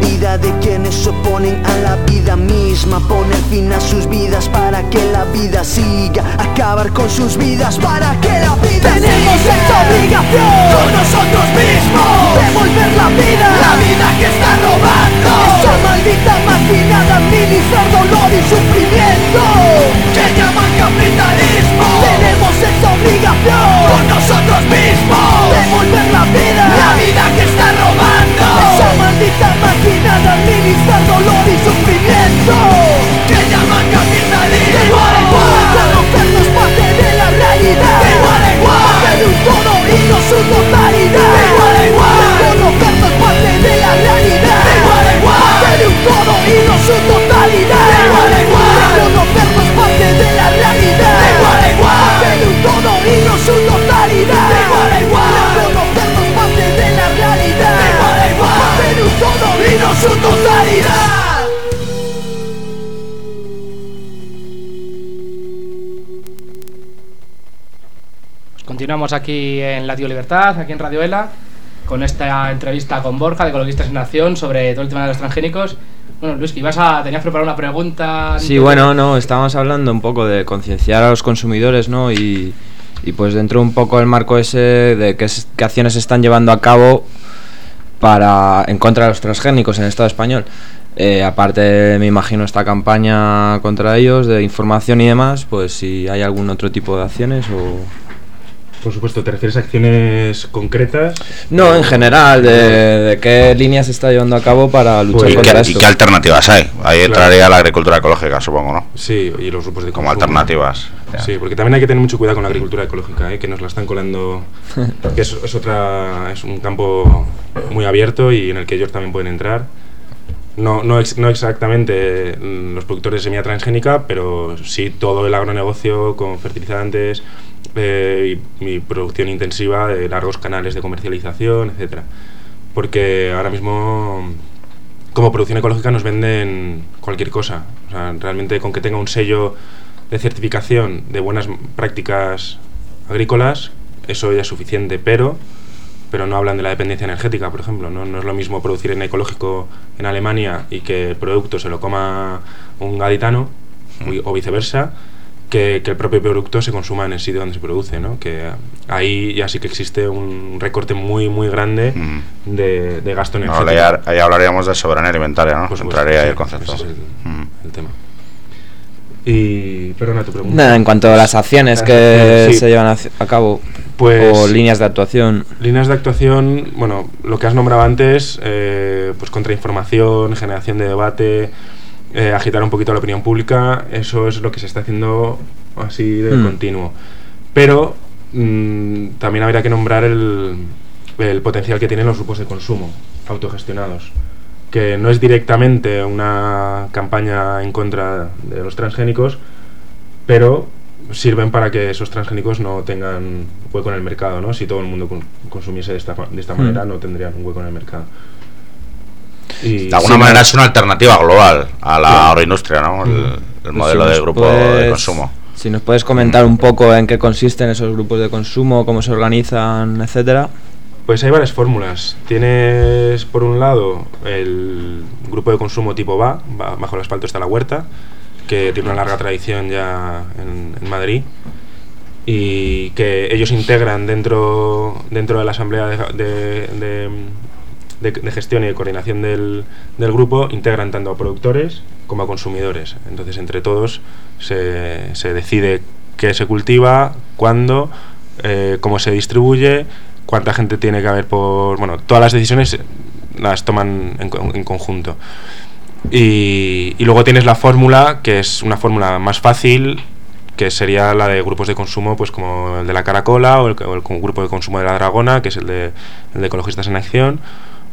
de quienes se oponen a la vida misma, poner fin a sus vidas para que la vida siga, acabar con sus vidas para que la vida tenemos siga. Esta obligación con nosotros mismos, devolver la vida que está robando. Esa maldita máquina de administrar dolor y sufrimiento que llaman capitalismo. Tenemos esta obligación con nosotros mismos, devolver la vida que está robando. Esa maldita máquina de administrar dolor y sufrimiento que llaman capitalismo. De igual a igual, conocernos parte de la realidad. De igual a igual, de un todo y no su totalidad. De igual a igual, conocernos parte de la realidad. De igual a igual, de un todo y no su totalidad. De igual a igual, conocernos parte de la realidad. De igual a igual, de un todo y no su totalidad. De igual a igual, conocernos parte de la realidad. De igual a igual, de un todo y no su totalidad. Continuamos aquí en Radio Libertad, aquí en Radio ELA, con esta entrevista con Borja de Ecologistas en Acción sobre todo el tema de los transgénicos. Bueno, Luis, que tenías preparado una pregunta. Sí, bueno, estábamos hablando un poco de concienciar a los consumidores, ¿no? Y pues dentro un poco del marco ese de qué acciones se están llevando a cabo en contra de los transgénicos en el Estado español. Aparte, me imagino, esta campaña contra ellos de información y demás, pues si hay algún otro tipo de acciones o... Por supuesto, ¿te refieres a acciones concretas? No, en general, de qué líneas se está llevando a cabo para luchar contra esto. ¿Y qué alternativas hay? Ahí entraría la agricultura ecológica, supongo, ¿no? Sí, y los grupos de como consumo. Alternativas. Sí, porque también hay que tener mucho cuidado con la agricultura ecológica, que nos la están colando, que es un campo muy abierto y en el que ellos también pueden entrar. No exactamente los productores de semilla transgénica, pero sí todo el agronegocio con fertilizantes, y producción intensiva de largos canales de comercialización, etcétera. Porque ahora mismo como producción ecológica nos venden cualquier cosa. O sea, realmente con que tenga un sello de certificación de buenas prácticas agrícolas, eso ya es suficiente, pero no hablan de la dependencia energética, por ejemplo. No es lo mismo producir en ecológico en Alemania y que el producto se lo coma un gaditano o viceversa, que el propio producto se consuma en el sitio donde se produce, ¿no? Que ahí ya sí que existe un recorte muy muy grande de gasto energético. Ahí hablaríamos de soberanía alimentaria, ¿no? Pues entraría ahí el concepto. Ese es el tema. Y perdona tu pregunta. En cuanto a las acciones que sí. se llevan a cabo, pues, o líneas de actuación. Líneas de actuación, bueno, lo que has nombrado antes, pues contrainformación, generación de debate, agitar un poquito la opinión pública, eso es lo que se está haciendo así de continuo. Pero también habría que nombrar el potencial que tienen los grupos de consumo autogestionados, que no es directamente una campaña en contra de los transgénicos, pero sirven para que esos transgénicos no tengan hueco en el mercado, ¿no? Si todo el mundo consumiese de esta manera, no tendrían un hueco en el mercado. Y de alguna manera es una alternativa global a la agroindustria, ¿no? El modelo de grupo de consumo. Si nos puedes comentar un poco en qué consisten esos grupos de consumo, cómo se organizan, etcétera. Pues hay varias fórmulas. Tienes, por un lado, el grupo de consumo tipo BA, bajo el asfalto está la huerta, que tiene una larga tradición ya en Madrid, y que ellos integran dentro de la asamblea de gestión y de coordinación del grupo, integran tanto a productores como a consumidores. Entonces, entre todos se decide qué se cultiva, cuándo, cómo se distribuye, cuánta gente tiene que haber todas las decisiones las toman en conjunto. Y luego tienes la fórmula, que es una fórmula más fácil, que sería la de grupos de consumo, pues como el de la Caracola o el grupo de consumo de la Dragona, que es el de Ecologistas en Acción,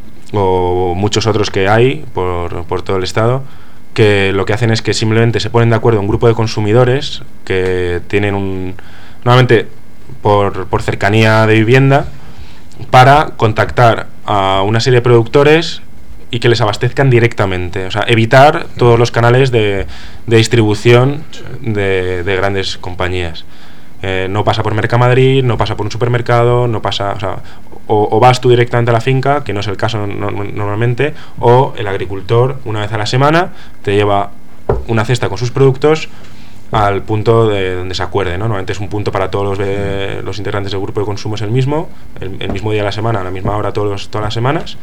o muchos otros que hay por todo el estado, que lo que hacen es que simplemente se ponen de acuerdo un grupo de consumidores que tienen normalmente por cercanía de vivienda, para contactar a una serie de productores y que les abastezcan directamente, o sea, evitar todos los canales de distribución de grandes compañías. No pasa por Mercamadrid, no pasa por un supermercado, no pasa, o vas tú directamente a la finca, que no es el caso normalmente, o el agricultor una vez a la semana te lleva una cesta con sus productos al punto de donde se acuerde, ¿no? Normalmente es un punto para todos los integrantes del grupo de consumo, es el mismo día de la semana, a la misma hora todas las semanas,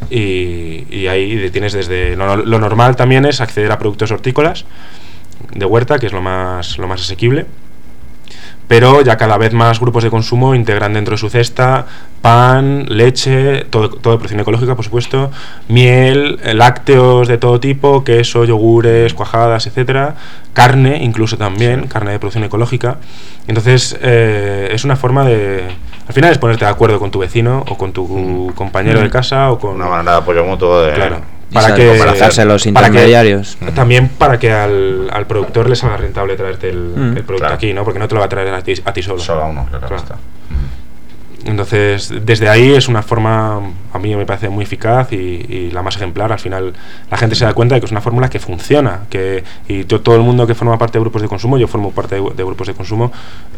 y ahí tienes desde lo normal también es acceder a productos hortícolas de huerta, que es lo más asequible, pero ya cada vez más grupos de consumo integran dentro de su cesta pan, leche, todo de producción ecológica, por supuesto, miel, lácteos de todo tipo, queso, yogures, cuajadas, etcétera, carne incluso también, sí, carne de producción ecológica. Entonces es una forma al final es ponerte de acuerdo con tu vecino o con tu compañero de casa, o con una manera de apoyo mutuo claro, para hacerse los intermediarios, también para que al productor le salga rentable traerte el producto aquí, ¿no? Porque no te lo va a traer a ti solo a uno, claro. Está. Entonces, desde ahí es una forma, a mí me parece muy eficaz y la más ejemplar. Al final la gente se da cuenta de que es una fórmula que funciona, y todo el mundo que forma parte de grupos de consumo, yo formo parte de grupos de consumo,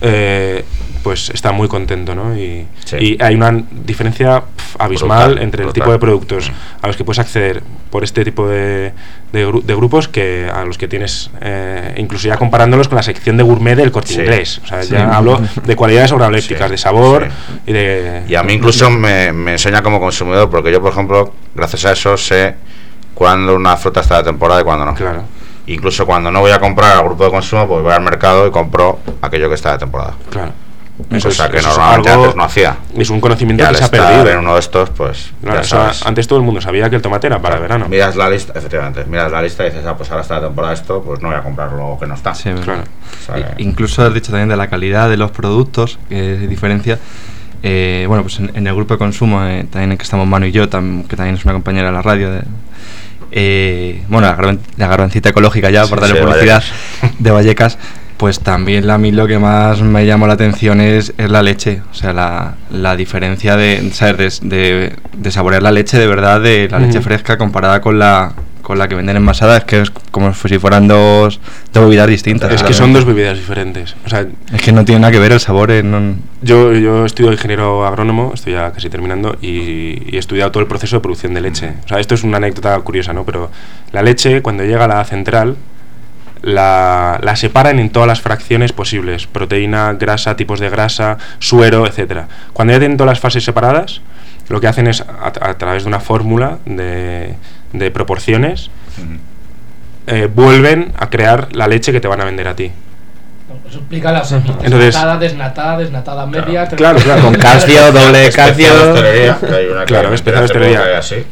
pues está muy contento, ¿no? Y hay una diferencia abismal entre el tipo de productos a los que puedes acceder por este tipo de grupos que a los que tienes, incluso ya comparándolos con la sección de gourmet del Corte Inglés. O sea, ya hablo de cualidades organolépticas, de sabor y a mí incluso me enseña como consumidor, porque yo, por ejemplo, gracias a eso sé cuándo una fruta está de temporada y cuándo no. Claro. Incluso cuando no voy a comprar al grupo de consumo, pues voy al mercado y compro aquello que está de temporada. Claro. Eso, o sea, que normalmente antes no hacía. Es un conocimiento que se ha perdido. En uno de estos, pues. Claro, antes todo el mundo sabía que el tomate era para el verano. Miras la lista, efectivamente. Miras la lista y dices, pues ahora está de temporada esto, pues no voy a comprarlo que no está. Sí, claro. O sea, incluso has dicho también de la calidad de los productos, que diferencia. Bueno, pues en el grupo de consumo, también en el que estamos Manu y yo, que también es una compañera de la radio, bueno, la garbancita ecológica ya, por darle publicidad, Vallecas. De Vallecas. Pues también a mí lo que más me llamó la atención es la leche, o sea, la diferencia de, ¿sabes? de saborear la leche de verdad, de la leche fresca comparada con la que venden envasada, es que es como si fueran dos bebidas distintas. Es que son dos bebidas diferentes. O sea, es que no tiene nada que ver el sabor. Yo estudio ingeniero agrónomo, estoy ya casi terminando, y he estudiado todo el proceso de producción de leche. O sea, esto es una anécdota curiosa, ¿no? Pero la leche, cuando llega a la central, la separan en todas las fracciones posibles: proteína, grasa, tipos de grasa, suero, etcétera. Cuando ya tienen todas las fases separadas, lo que hacen es, a través de una fórmula de proporciones, vuelven a crear la leche que te van a vender a ti. Eso explica las semillas. Entonces, desnatada, media. Claro. Con calcio, doble calcio. Claro, especial hostelería.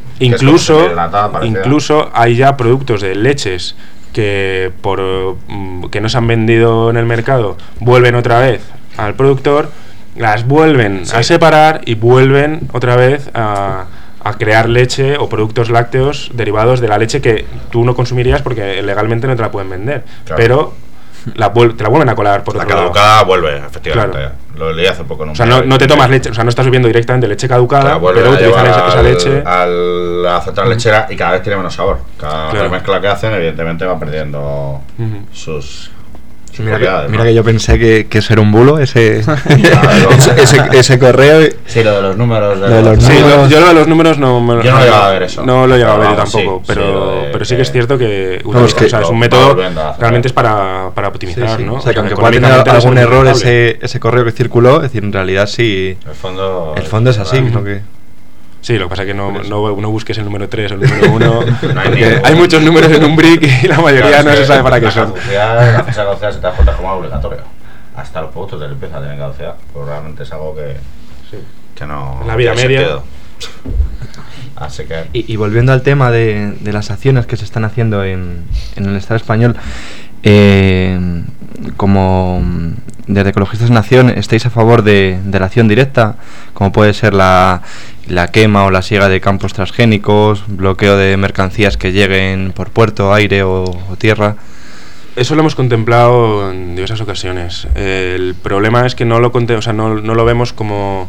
Incluso hay ya productos de leches que que no se han vendido en el mercado, vuelven otra vez al productor, las vuelven a separar y vuelven otra vez a crear leche o productos lácteos derivados de la leche que tú no consumirías porque legalmente no te la pueden vender, pero te la vuelven a colar por la otro lado. caducada vuelve, efectivamente. Claro. Lo leí hace poco. O sea, no te tomas leche, o sea, no estás bebiendo directamente leche caducada, pero utilizan esa leche a la central lechera y cada vez tiene menos sabor. Cada mezcla que hacen, evidentemente, va perdiendo sus Mira que yo pensé que eso era un bulo, ese correo. Sí, lo de los números. Yo lo de los números no lo he llegado a ver eso. No lo he llegado a ver yo tampoco, pero sí que es cierto que es un método realmente es para optimizar, ¿no? O sea, que aunque pueda tener algún error ese correo que circuló, es decir, en realidad sí. El fondo es así, ¿no? Sí, lo que pasa es que no busques el número 3 o el número 1. Hay muchos números en un brick y la mayoría no se sabe para qué son. La fecha de caducidad se te da cuenta como obligatoria. Hasta los productos de limpieza tienen caducidad. Pues realmente es algo que no. La vida media. Así que. Y volviendo al tema de las acciones que se están haciendo en el Estado español, como desde Ecologistas en Acción, ¿estáis a favor de la acción directa? Como puede ser la quema o la siega de campos transgénicos, bloqueo de mercancías que lleguen por puerto, aire o tierra. Eso lo hemos contemplado en diversas ocasiones. El problema es que no lo vemos como...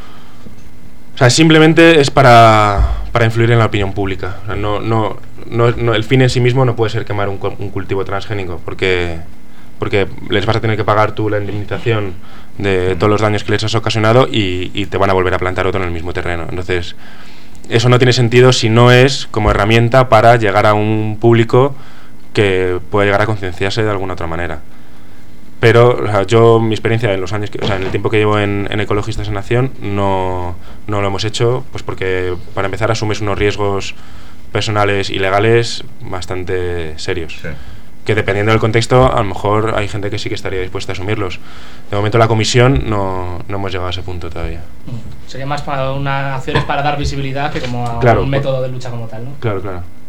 O sea, simplemente es para influir en la opinión pública. O sea, no, el fin en sí mismo no puede ser quemar un cultivo transgénico, porque les vas a tener que pagar tú la indemnización de todos los daños que les has ocasionado y te van a volver a plantar otro en el mismo terreno. Entonces, eso no tiene sentido si no es como herramienta para llegar a un público que pueda llegar a concienciarse de alguna otra manera. Pero mi experiencia en los años en el tiempo que llevo en Ecologistas en Acción no lo hemos hecho, pues porque para empezar asumes unos riesgos personales y legales bastante serios. Sí. Que dependiendo del contexto, a lo mejor hay gente que sí que estaría dispuesta a asumirlos. De momento la comisión no hemos llegado a ese punto todavía. Sería más para acciones para dar visibilidad que como un método de lucha como tal, ¿no? Claro.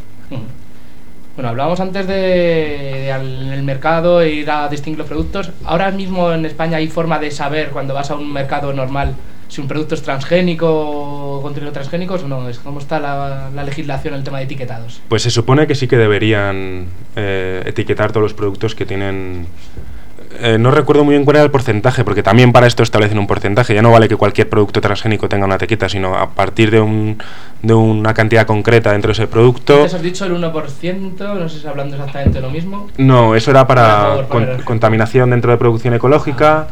Bueno, hablábamos antes de el mercado e ir a distinguir los productos. Ahora mismo en España hay forma de saber cuando vas a un mercado normal si un producto es transgénico o contenido transgénicos o no. ¿Cómo está la legislación en el tema de etiquetados? Pues se supone que sí que deberían etiquetar todos los productos que tienen... no recuerdo muy bien cuál era el porcentaje, porque también para esto establecen un porcentaje. Ya no vale que cualquier producto transgénico tenga una etiqueta, sino a partir de una cantidad concreta dentro de ese producto. Antes has dicho el 1%, no sé si hablando exactamente lo mismo. No, eso era para contaminación dentro de producción ecológica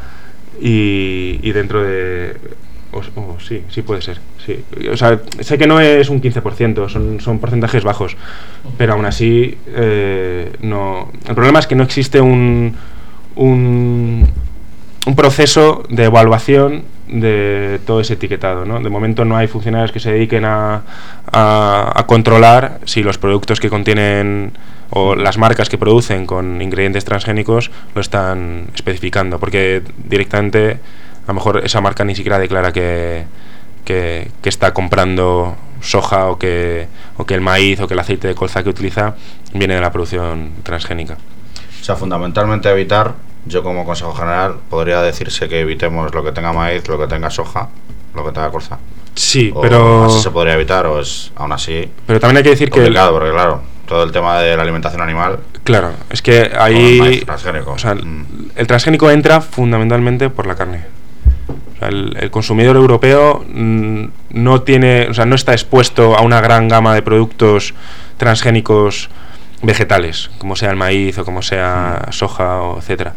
y dentro de... sí puede ser, sí. O sea, sé que no es un 15%, son porcentajes bajos, pero aún así no. El problema es que no existe un proceso de evaluación de todo ese etiquetado, ¿no? De momento no hay funcionarios que se dediquen a controlar si los productos que contienen o las marcas que producen con ingredientes transgénicos lo están especificando, porque directamente a lo mejor esa marca ni siquiera declara que está comprando soja o que el maíz o que el aceite de colza que utiliza viene de la producción transgénica. O sea, fundamentalmente evitar, yo como consejo general podría decirse que evitemos lo que tenga maíz, lo que tenga soja, lo que tenga colza. Sí, o pero... así se podría evitar, o es aún así... Pero también hay que decir complicado, porque claro, todo el tema de la alimentación animal. Claro, es que ahí, o sea, el transgénico entra fundamentalmente por la carne. O sea, el consumidor europeo no tiene, o sea, no está expuesto a una gran gama de productos transgénicos vegetales, como sea el maíz o como sea soja o etcétera.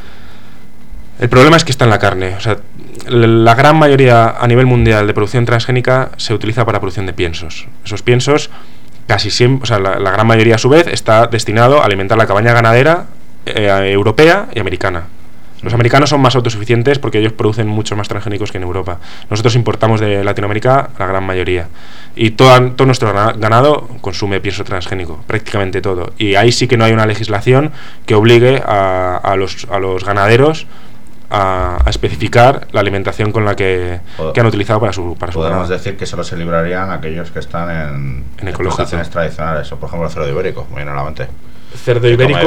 El problema es que está en la carne. O sea, la gran mayoría a nivel mundial de producción transgénica se utiliza para producción de piensos. Esos piensos casi siempre, o sea, la gran mayoría a su vez está destinado a alimentar la cabaña ganadera europea y americana. Los americanos son más autosuficientes porque ellos producen muchos más transgénicos que en Europa. Nosotros importamos de Latinoamérica la gran mayoría. Y todo nuestro ganado consume pienso transgénico, prácticamente todo. Y ahí sí que no hay una legislación que obligue a los ganaderos a especificar la alimentación con la que han utilizado para su podemos ganado. decir que solo se librarían aquellos que están en explotaciones tradicionales, o por ejemplo el cerdo ibérico, me viene a la mente. Cerdo ibérico...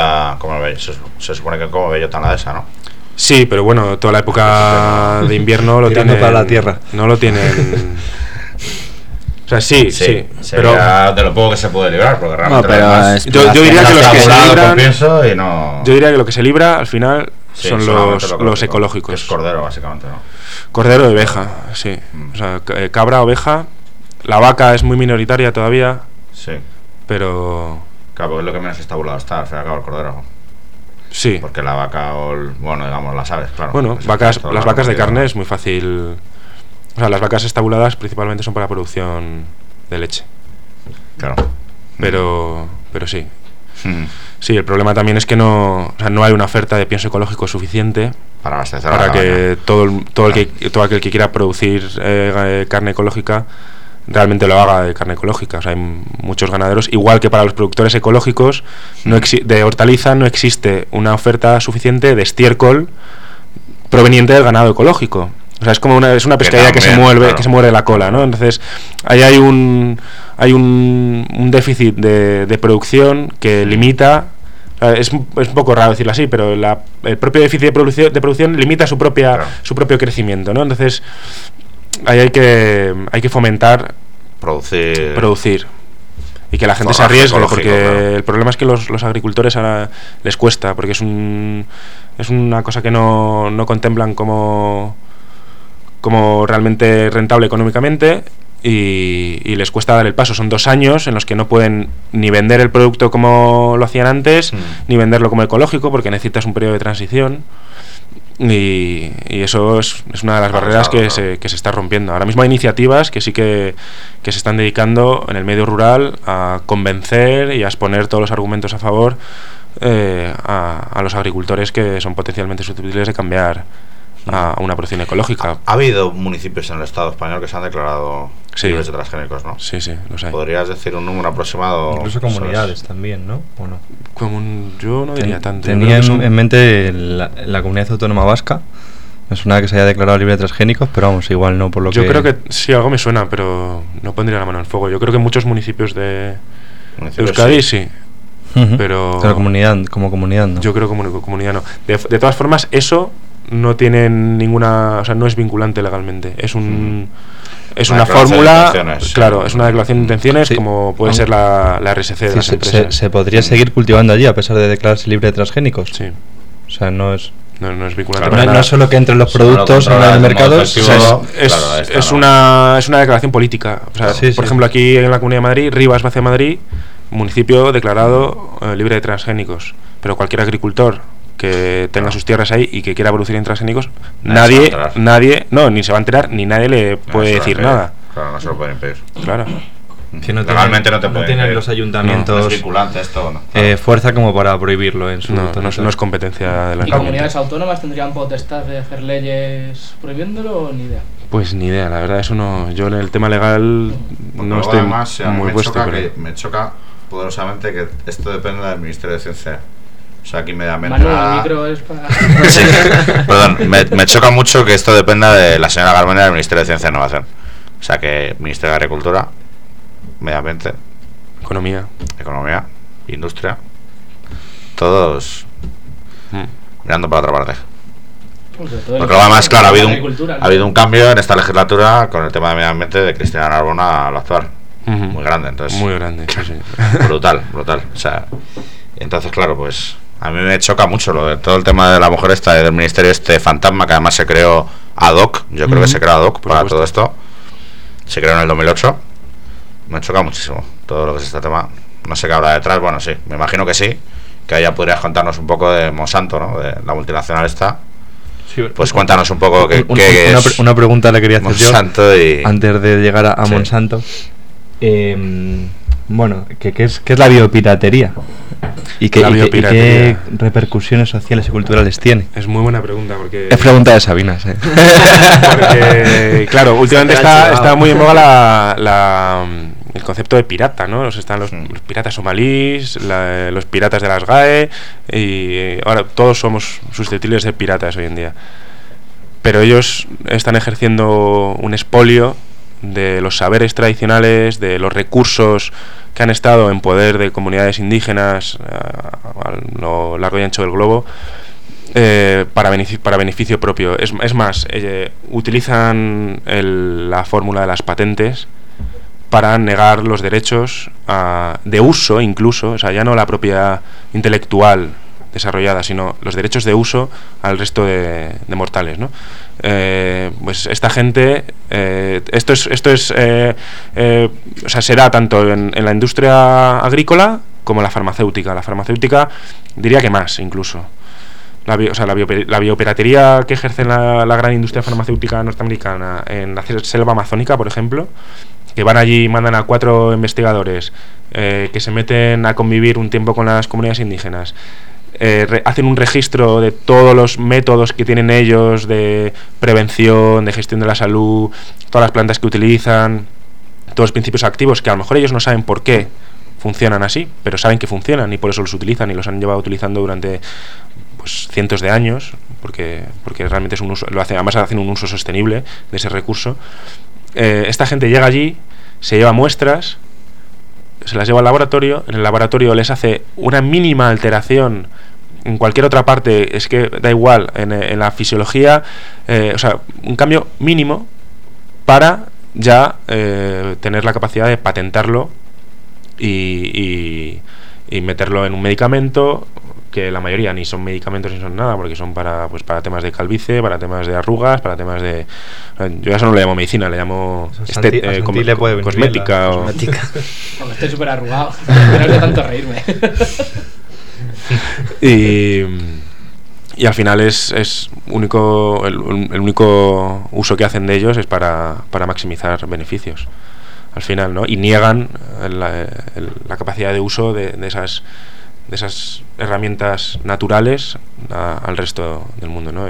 Se supone que come bellota en la dehesa, ¿no? Sí, pero bueno, toda la época de invierno lo tienen para la tierra. No lo tienen... O sea, sí, pero de lo poco que se puede librar, porque realmente yo diría que los que se libran, yo diría que lo que se libra al final son los ecológicos. Que es cordero, básicamente, ¿no? Cordero y oveja, sí. O sea, cabra, oveja. La vaca es muy minoritaria todavía. Sí. Pero... Claro, porque es lo que menos estabulado está, al fin y al cabo, el cordero. Sí. Porque la vaca bueno, digamos, las aves, claro. Bueno, las vacas de carne es muy fácil... O sea, las vacas estabuladas principalmente son para producción de leche. Claro. Pero sí. Sí, el problema también es que no hay una oferta de pienso ecológico suficiente para abastecer para que todo aquel que quiera producir carne ecológica realmente lo haga de carne ecológica. O sea, hay muchos ganaderos, igual que para los productores ecológicos de hortaliza no existe una oferta suficiente de estiércol proveniente del ganado ecológico. O sea, es una pescadilla que se mueve la cola, ¿no? Entonces, ahí hay un déficit de producción que limita. Es un poco raro decirlo así, pero el propio déficit de producción limita su propio crecimiento, ¿no? Entonces, ahí hay que fomentar producir y que la gente se arriesgue, porque el problema es que los agricultores ahora les cuesta, porque es una cosa que no contemplan como realmente rentable económicamente y les cuesta dar el paso. Son 2 años en los que no pueden ni vender el producto como lo hacían antes, ni venderlo como ecológico, porque necesitas un periodo de transición y eso es una de las barreras que se está rompiendo. Ahora mismo hay iniciativas que sí que se están dedicando en el medio rural a convencer y a exponer todos los argumentos a favor a los agricultores que son potencialmente susceptibles de cambiar a una producción ecológica. Ha habido municipios en el Estado español que se han declarado libres de transgénicos, ¿no? Sí, los hay. ¿Podrías decir un número aproximado? Incluso comunidades también, ¿no? ¿O no? Yo no diría tanto. Tenía en mente la comunidad autónoma vasca. Me suena que se haya declarado libre de transgénicos, pero vamos, igual no por lo que... Yo creo que sí, algo me suena, pero no pondría la mano al fuego. Yo creo que muchos municipios de Euskadi sí. Pero comunidad no. Yo creo que comunidad no. De todas formas, eso no tiene ninguna, o sea, no es vinculante legalmente. Es una fórmula, claro, es una declaración de intenciones, como puede ser la RSC de las empresas. ¿Se podría seguir cultivando allí a pesar de declararse libre de transgénicos? Sí. O sea, no es vinculante. Claro, no es solo que entren los productos en el mercado. Es una declaración política. O sea, por ejemplo, aquí en la Comunidad de Madrid, Rivas Vacia Madrid, municipio declarado libre de transgénicos. Pero cualquier agricultor que tenga sus tierras ahí y que quiera producir en transgénicos, nadie, ni se va a enterar, ni nadie le puede decir nada. Claro, no se lo pueden impedir. Claro. Legalmente no tienen los ayuntamientos no es vinculante esto, ¿no? fuerza como para prohibirlo en su no es competencia de la ¿Y comunidades autónomas tendrían potestad de hacer leyes prohibiéndolo o ni idea? Pues ni idea, la verdad, eso no. Yo en el tema legal no estoy muy puesto. Me choca poderosamente que esto depende del Ministerio de Ciencia. O sea, aquí mediamente... Manuel, el micro es para... Sí, perdón, me choca mucho que esto dependa de la señora Garmendia del Ministerio de Ciencia e Innovación. O sea, que Ministerio de Agricultura, Medio Ambiente, Economía, Industria, todos mirando para otra parte. Porque además, claro, ha habido un cambio en esta legislatura con el tema de medio ambiente de Cristina Narbona al actuar. muy grande, entonces muy grande, sí. brutal. O sea, entonces claro, pues a mí me choca mucho lo de todo el tema de la mujer esta del ministerio este fantasma, que además se creó ad hoc. Yo creo que se creó ad hoc para todo esto. Se creó en el 2008. Me choca muchísimo todo lo que es este tema. No sé qué habrá detrás. Bueno, sí, me imagino que sí. Que ya podrías contarnos un poco de Monsanto, ¿no? De la multinacional esta. Sí, pues cuéntanos un poco qué es una pregunta le quería hacer Monsanto yo antes de llegar a Monsanto. Bueno, ¿qué es la biopiratería? ¿Y qué repercusiones sociales y culturales tiene? Es muy buena pregunta, porque... Es pregunta de Sabinas, Porque, claro, últimamente está muy en boga el concepto de pirata, ¿no? Están los piratas somalíes, los piratas de las GAE, y ahora todos somos susceptibles de ser piratas hoy en día. Pero ellos están ejerciendo un expolio de los saberes tradicionales, de los recursos que han estado en poder de comunidades indígenas a lo largo y ancho del globo, para beneficio propio. Es más, utilizan la fórmula de las patentes para negar los derechos de uso, incluso, o sea, ya no la propiedad intelectual desarrollada, sino los derechos de uso al resto de mortales, ¿no? Pues esta gente, esto es o sea, será tanto en la industria agrícola como la farmacéutica. La farmacéutica diría que más, incluso. La biopiratería que ejerce la gran industria farmacéutica norteamericana en la selva amazónica, por ejemplo, que van allí y mandan a 4 investigadores que se meten a convivir un tiempo con las comunidades indígenas, hacen un registro de todos los métodos que tienen ellos de prevención, de gestión de la salud, todas las plantas que utilizan, todos los principios activos que a lo mejor ellos no saben por qué funcionan así, pero saben que funcionan y por eso los utilizan y los han llevado utilizando durante pues cientos de años, porque realmente es un uso, además hacen un uso sostenible de ese recurso. Esta gente llega allí, se lleva muestras, se las lleva al laboratorio, en el laboratorio les hace una mínima alteración en cualquier otra parte, es que da igual, en la fisiología, o sea, un cambio mínimo para ya tener la capacidad de patentarlo y meterlo en un medicamento, que la mayoría ni son medicamentos ni son nada, porque son para temas de calvicie, para temas de arrugas, para temas de... Yo ya eso no le llamo medicina, le llamo cosmética. Estoy súper arrugado, no de tanto reírme. Y al final el único uso que hacen de ellos es para maximizar beneficios, al final, ¿no? Y niegan la capacidad de uso de esas herramientas naturales al resto del mundo, ¿no?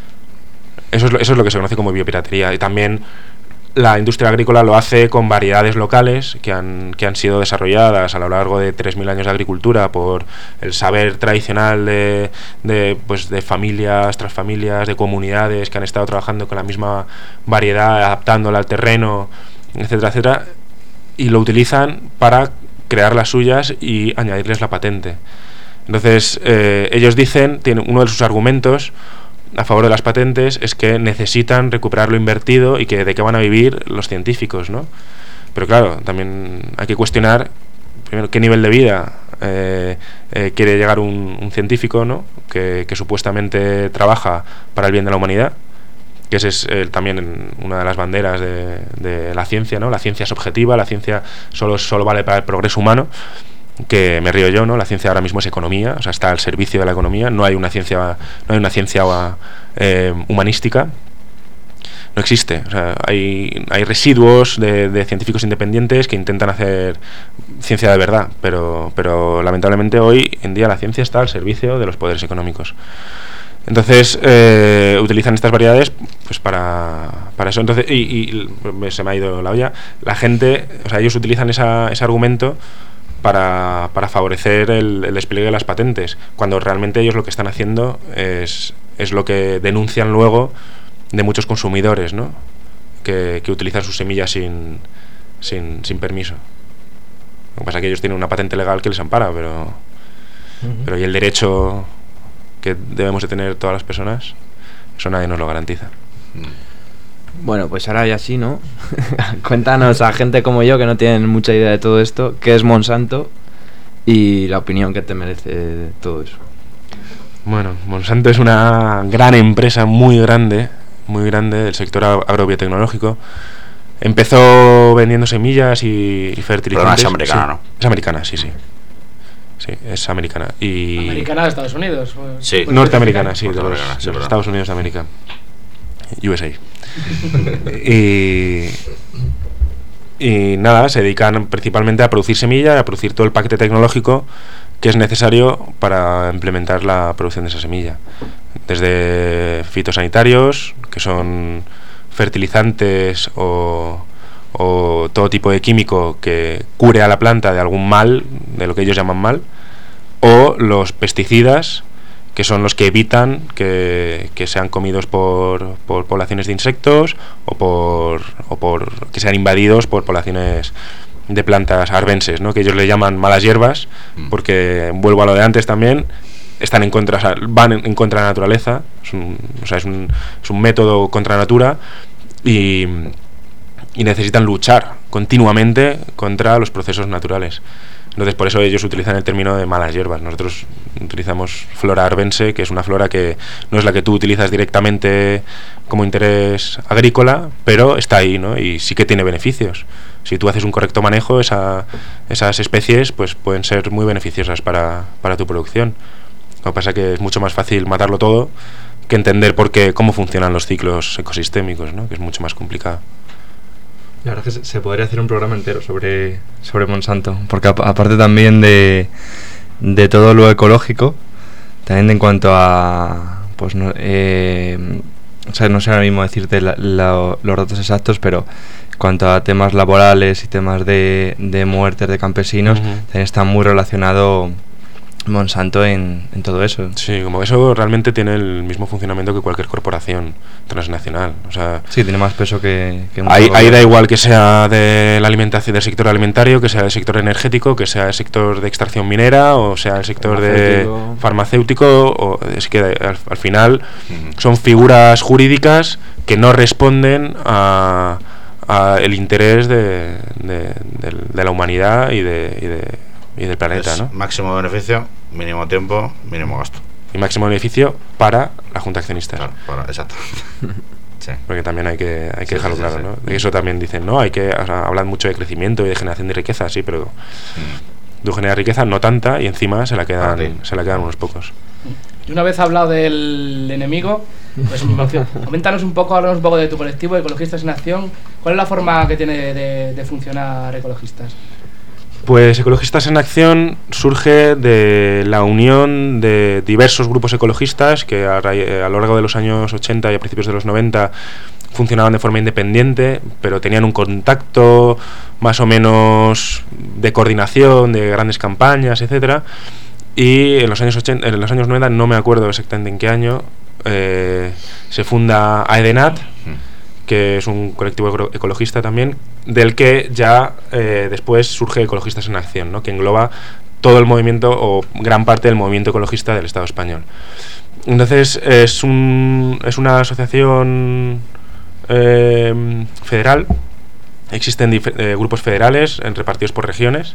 Eso es lo que se conoce como biopiratería. Y también la industria agrícola lo hace con variedades locales que han sido desarrolladas a lo largo de 3.000 años de agricultura por el saber tradicional de familias tras familias, de comunidades que han estado trabajando con la misma variedad, adaptándola al terreno, etcétera, etcétera, y lo utilizan para crear las suyas y añadirles la patente. Entonces, ellos dicen, uno de sus argumentos a favor de las patentes es que necesitan recuperar lo invertido y que de qué van a vivir los científicos, ¿no? Pero claro, también hay que cuestionar primero qué nivel de vida quiere llegar un científico, ¿no? que supuestamente trabaja para el bien de la humanidad, que ese es también una de las banderas de la ciencia, ¿no? La ciencia es objetiva, la ciencia solo vale para el progreso humano, que me río yo, ¿no? La ciencia ahora mismo es economía, o sea, está al servicio de la economía, no hay una ciencia humanística, no existe. O sea, hay residuos de científicos independientes que intentan hacer ciencia de verdad, pero lamentablemente hoy en día la ciencia está al servicio de los poderes económicos. Entonces utilizan estas variedades pues para eso. Entonces y se me ha ido la olla. La gente, o sea, ellos utilizan ese argumento para favorecer el despliegue de las patentes, cuando realmente ellos lo que están haciendo es lo que denuncian luego de muchos consumidores, ¿no? que utilizan sus semillas sin permiso. Lo que pasa es que ellos tienen una patente legal que les ampara, pero y el derecho que debemos de tener todas las personas, eso nadie nos lo garantiza. Bueno, pues ahora ya sí, ¿no? Cuéntanos a gente como yo que no tienen mucha idea de todo esto, qué es Monsanto y la opinión que te merece todo eso. Bueno, Monsanto es una gran empresa muy grande del sector agrobiotecnológico. Empezó vendiendo semillas y fertilizantes. Pero no es americana, sí. ¿no? Es americana, sí. Sí, es americana. ¿Americana de Estados Unidos? Sí. Norteamericana, sí, de los sí, Estados Unidos de América. USA. y nada, se dedican principalmente a producir semilla y a producir todo el paquete tecnológico que es necesario para implementar la producción de esa semilla. Desde fitosanitarios, que son fertilizantes o todo tipo de químico que cure a la planta de algún mal, de lo que ellos llaman mal, o los pesticidas, que son los que evitan que sean comidos por poblaciones de insectos o por que sean invadidos por poblaciones de plantas arbenses, ¿no? Que ellos le llaman malas hierbas, porque, vuelvo a lo de antes también, están en contra, o sea, van en contra de la naturaleza, es un método contra natura y necesitan luchar continuamente contra los procesos naturales. Entonces, por eso ellos utilizan el término de malas hierbas. Nosotros utilizamos flora arbense, que es una flora que no es la que tú utilizas directamente como interés agrícola, pero está ahí, ¿no? Y sí que tiene beneficios. Si tú haces un correcto manejo, esas especies pues pueden ser muy beneficiosas para tu producción. Lo que pasa es que es mucho más fácil matarlo todo que entender cómo funcionan los ciclos ecosistémicos, ¿no? Que es mucho más complicado. La verdad es que se podría hacer un programa entero sobre Monsanto, porque aparte también de todo lo ecológico, también en cuanto a, pues no, o sea, no sé ahora mismo decirte los datos exactos, pero en cuanto a temas laborales y temas de muertes de campesinos, también está muy relacionado Monsanto en todo eso. Sí, como eso realmente tiene el mismo funcionamiento que cualquier corporación transnacional. O sea, sí, tiene más peso que ahí da igual que sea de la alimentación, del sector alimentario, que sea del sector energético, que sea el sector de extracción minera, o sea el sector de farmacéutico, o es que al final son figuras jurídicas que no responden a el interés de la humanidad y del planeta, es, ¿no? Máximo beneficio, mínimo tiempo, mínimo gasto. Y máximo beneficio para la Junta Accionista. Claro, exacto. Sí. Porque también hay que dejarlo claro, ¿no? De eso también dicen, ¿no? Hablan mucho de crecimiento y de generación de riqueza, sí, pero tú generas riqueza no tanta y encima se la quedan unos pocos. Y una vez hablado del enemigo, pues háblanos un poco de tu colectivo Ecologistas en Acción. ¿Cuál es la forma que tiene de funcionar Ecologistas? Pues Ecologistas en Acción surge de la unión de diversos grupos ecologistas que a lo largo de los años 80 y a principios de los 90 funcionaban de forma independiente, pero tenían un contacto más o menos de coordinación, de grandes campañas, etcétera. Y en los años 90, no me acuerdo exactamente en qué año, se funda AEDENAT, que es un colectivo ecologista también, del que ya después surge Ecologistas en Acción, ¿no? Que engloba todo el movimiento o gran parte del movimiento ecologista del Estado español. Entonces es una asociación federal, existen grupos federales repartidos por regiones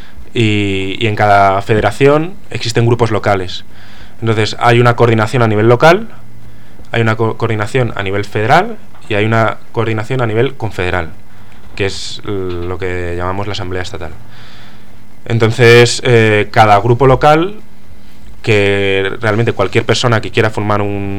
y en cada federación existen grupos locales. Entonces hay una coordinación a nivel local, hay una coordinación a nivel federal y hay una coordinación a nivel confederal, que es lo que llamamos la Asamblea Estatal. Entonces, cada grupo local, que realmente cualquier persona que quiera formar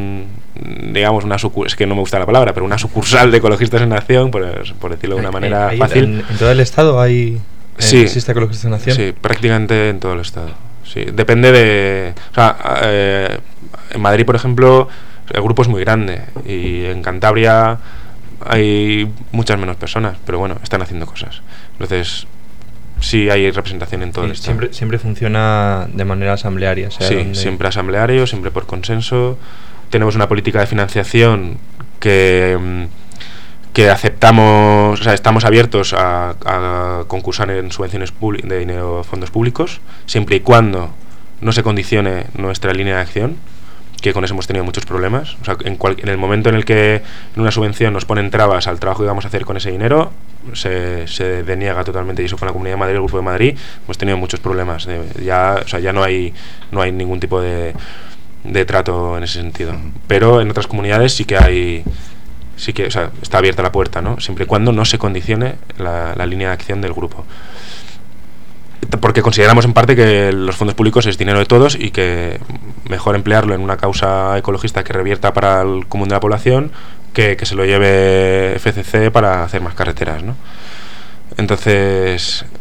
es que no me gusta la palabra, pero una sucursal de Ecologistas en Acción, por decirlo de una manera fácil. ¿En todo el Estado existe Ecologistas en Acción? Sí, prácticamente en todo el Estado. Sí, depende de... O sea, en Madrid, por ejemplo, el grupo es muy grande y en Cantabria hay muchas menos personas, pero bueno, están haciendo cosas. Entonces, sí hay representación en todo el Estado. Siempre funciona de manera asamblearia. Sí, siempre asambleario, siempre por consenso. Tenemos una política de financiación que aceptamos, o sea, estamos abiertos a concursar en subvenciones de dinero, fondos públicos, siempre y cuando no se condicione nuestra línea de acción, que con eso hemos tenido muchos problemas. O sea, en el momento en el que en una subvención nos ponen trabas al trabajo que vamos a hacer con ese dinero, se deniega totalmente. Y eso con la Comunidad de Madrid, el Grupo de Madrid, hemos tenido muchos problemas. Ya no hay ningún tipo de trato en ese sentido. Pero en otras comunidades sí que hay... o sea, está abierta la puerta, ¿no? Siempre y cuando no se condicione la línea de acción del grupo. Porque consideramos en parte que los fondos públicos es dinero de todos y que mejor emplearlo en una causa ecologista que revierta para el común de la población que se lo lleve FCC para hacer más carreteras, ¿no? Entonces,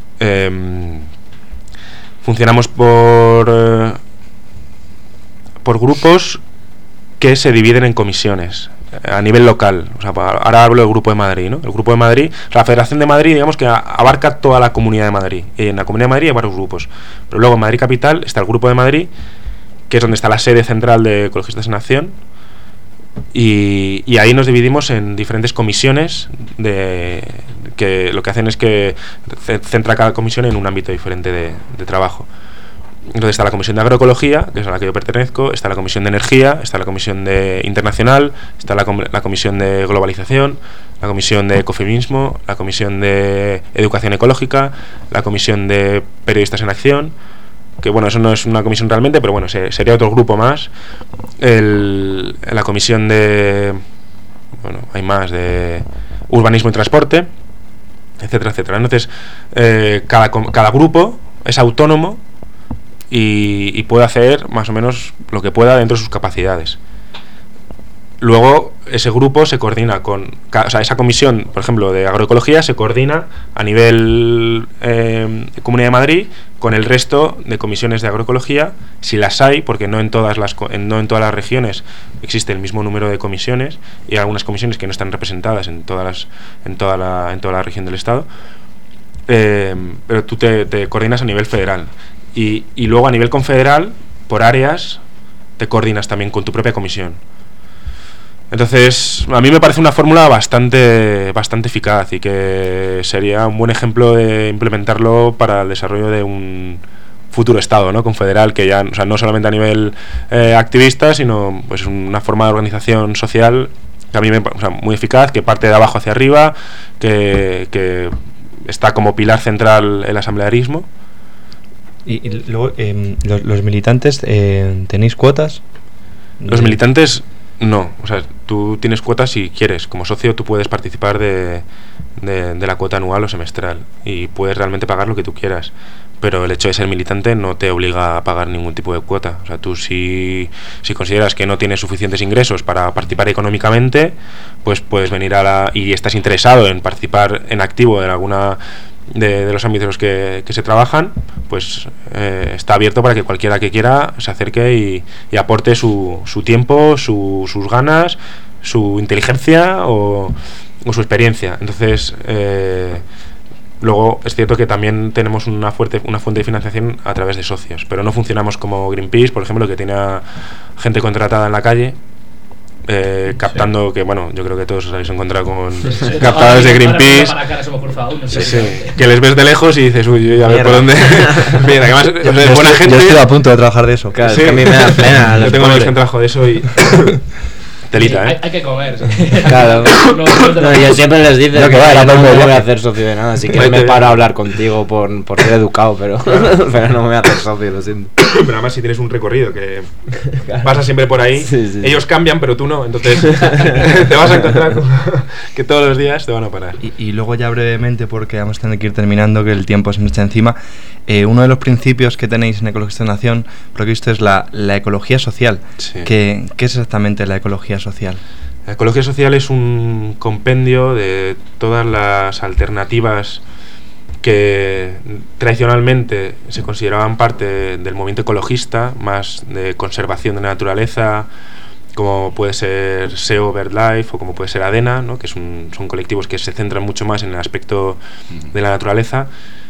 funcionamos por grupos que se dividen en comisiones a nivel local. O sea, ahora hablo del Grupo de Madrid, ¿no? El Grupo de Madrid, la Federación de Madrid, digamos que abarca toda la Comunidad de Madrid. Y en la Comunidad de Madrid hay varios grupos. Pero luego en Madrid Capital está el Grupo de Madrid, que es donde está la sede central de Ecologistas en Acción. Y ahí nos dividimos en diferentes comisiones que lo que hacen es que centra cada comisión en un ámbito diferente de trabajo. Entonces está la Comisión de Agroecología, que es a la que yo pertenezco, está la Comisión de Energía, está la Comisión de Internacional, está la Comisión de Globalización, la Comisión de Ecofeminismo, la Comisión de Educación Ecológica, la Comisión de Periodistas en Acción, que bueno, eso no es una comisión realmente, pero bueno, sería otro grupo más. La Comisión de... bueno, hay más, de Urbanismo y Transporte, etcétera, etcétera. Entonces, cada grupo es autónomo y puede hacer más o menos lo que pueda dentro de sus capacidades. Luego ese grupo se coordina o sea, esa comisión, por ejemplo, de agroecología se coordina a nivel Comunidad de Madrid con el resto de comisiones de agroecología, si las hay, porque no en todas las regiones existe el mismo número de comisiones, y hay algunas comisiones que no están representadas en toda la región del Estado, pero tú te coordinas a nivel federal. Y luego a nivel confederal, por áreas, te coordinas también con tu propia comisión. Entonces, a mí me parece una fórmula bastante eficaz y que sería un buen ejemplo de implementarlo para el desarrollo de un futuro Estado, ¿no? Confederal, que ya, o sea, no solamente a nivel activista, sino pues una forma de organización social que a mí muy eficaz, que parte de abajo hacia arriba, que está como pilar central el asamblearismo. Y luego, los militantes, ¿tenéis cuotas? Los militantes, no. O sea, tú tienes cuotas si quieres. Como socio tú puedes participar de la cuota anual o semestral y puedes realmente pagar lo que tú quieras. Pero el hecho de ser militante no te obliga a pagar ningún tipo de cuota. O sea, tú si consideras que no tienes suficientes ingresos para participar económicamente, pues puedes venir y estás interesado en participar en activo en alguna de los ámbitos que se trabajan, pues está abierto para que cualquiera que quiera se acerque y aporte su tiempo, sus ganas, su inteligencia o su experiencia. Entonces, luego es cierto que también tenemos una fuente de financiación a través de socios, pero no funcionamos como Greenpeace, por ejemplo, que tiene a gente contratada en la calle, captando, sí. Que bueno, yo creo que todos os habéis encontrado con captadores de Greenpeace, que les ves de lejos y dices, uy, a ver por dónde. Bien, además es buena gente. Yo estoy a punto de trabajar de eso. Claro, sí. Es que a mí me da pena. Yo tengo amigos que han trabajado de eso y telita, hay que comer. Claro. No, yo siempre les digo que no me voy a hacer socio de nada, así que me paro a hablar contigo por ser educado, pero no me voy a hacer socio, lo siento. Pero además si tienes un recorrido que pasa siempre por ahí, sí. Ellos cambian pero tú no, entonces te vas a encontrar que todos los días te van a parar. Y luego ya brevemente, porque vamos a tener que ir terminando, que el tiempo se nos echa encima, uno de los principios que tenéis en Ecologistas en Acción, lo que he visto es la ecología social. Sí. ¿Qué es exactamente la ecología social? La ecología social es un compendio de todas las alternativas que tradicionalmente se consideraban parte del movimiento ecologista, más de conservación de la naturaleza, como puede ser SEO BirdLife o como puede ser ADENA, ¿no? Que son colectivos que se centran mucho más en el aspecto de la naturaleza.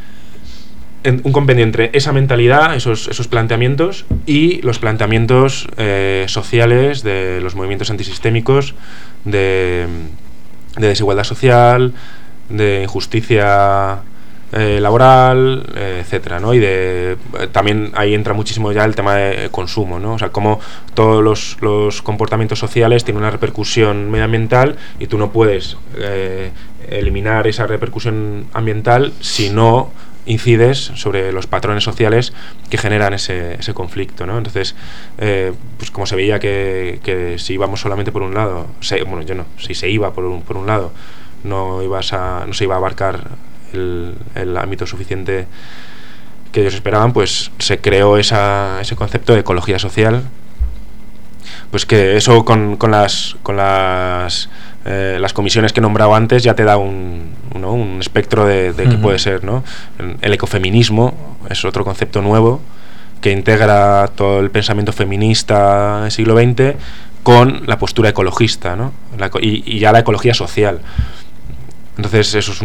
Un compendio entre esa mentalidad, esos planteamientos y los planteamientos sociales de los movimientos antisistémicos, de desigualdad social, de injusticia laboral, etcétera, ¿no? Y también ahí entra muchísimo ya el tema de consumo, ¿no? O sea, cómo todos los comportamientos sociales tienen una repercusión medioambiental y tú no puedes eliminar esa repercusión ambiental si no incides sobre los patrones sociales que generan ese conflicto, ¿no? Entonces, pues como se veía que si íbamos solamente por un lado, si se iba por un lado, no se iba a abarcar el ámbito suficiente que ellos esperaban, pues se creó ese concepto de ecología social, pues que eso con las comisiones que he nombrado antes ya te da un espectro de qué puede ser, ¿no? El ecofeminismo es otro concepto nuevo que integra todo el pensamiento feminista del siglo XX con la postura ecologista, ¿no? Y ya la ecología social. Entonces eso es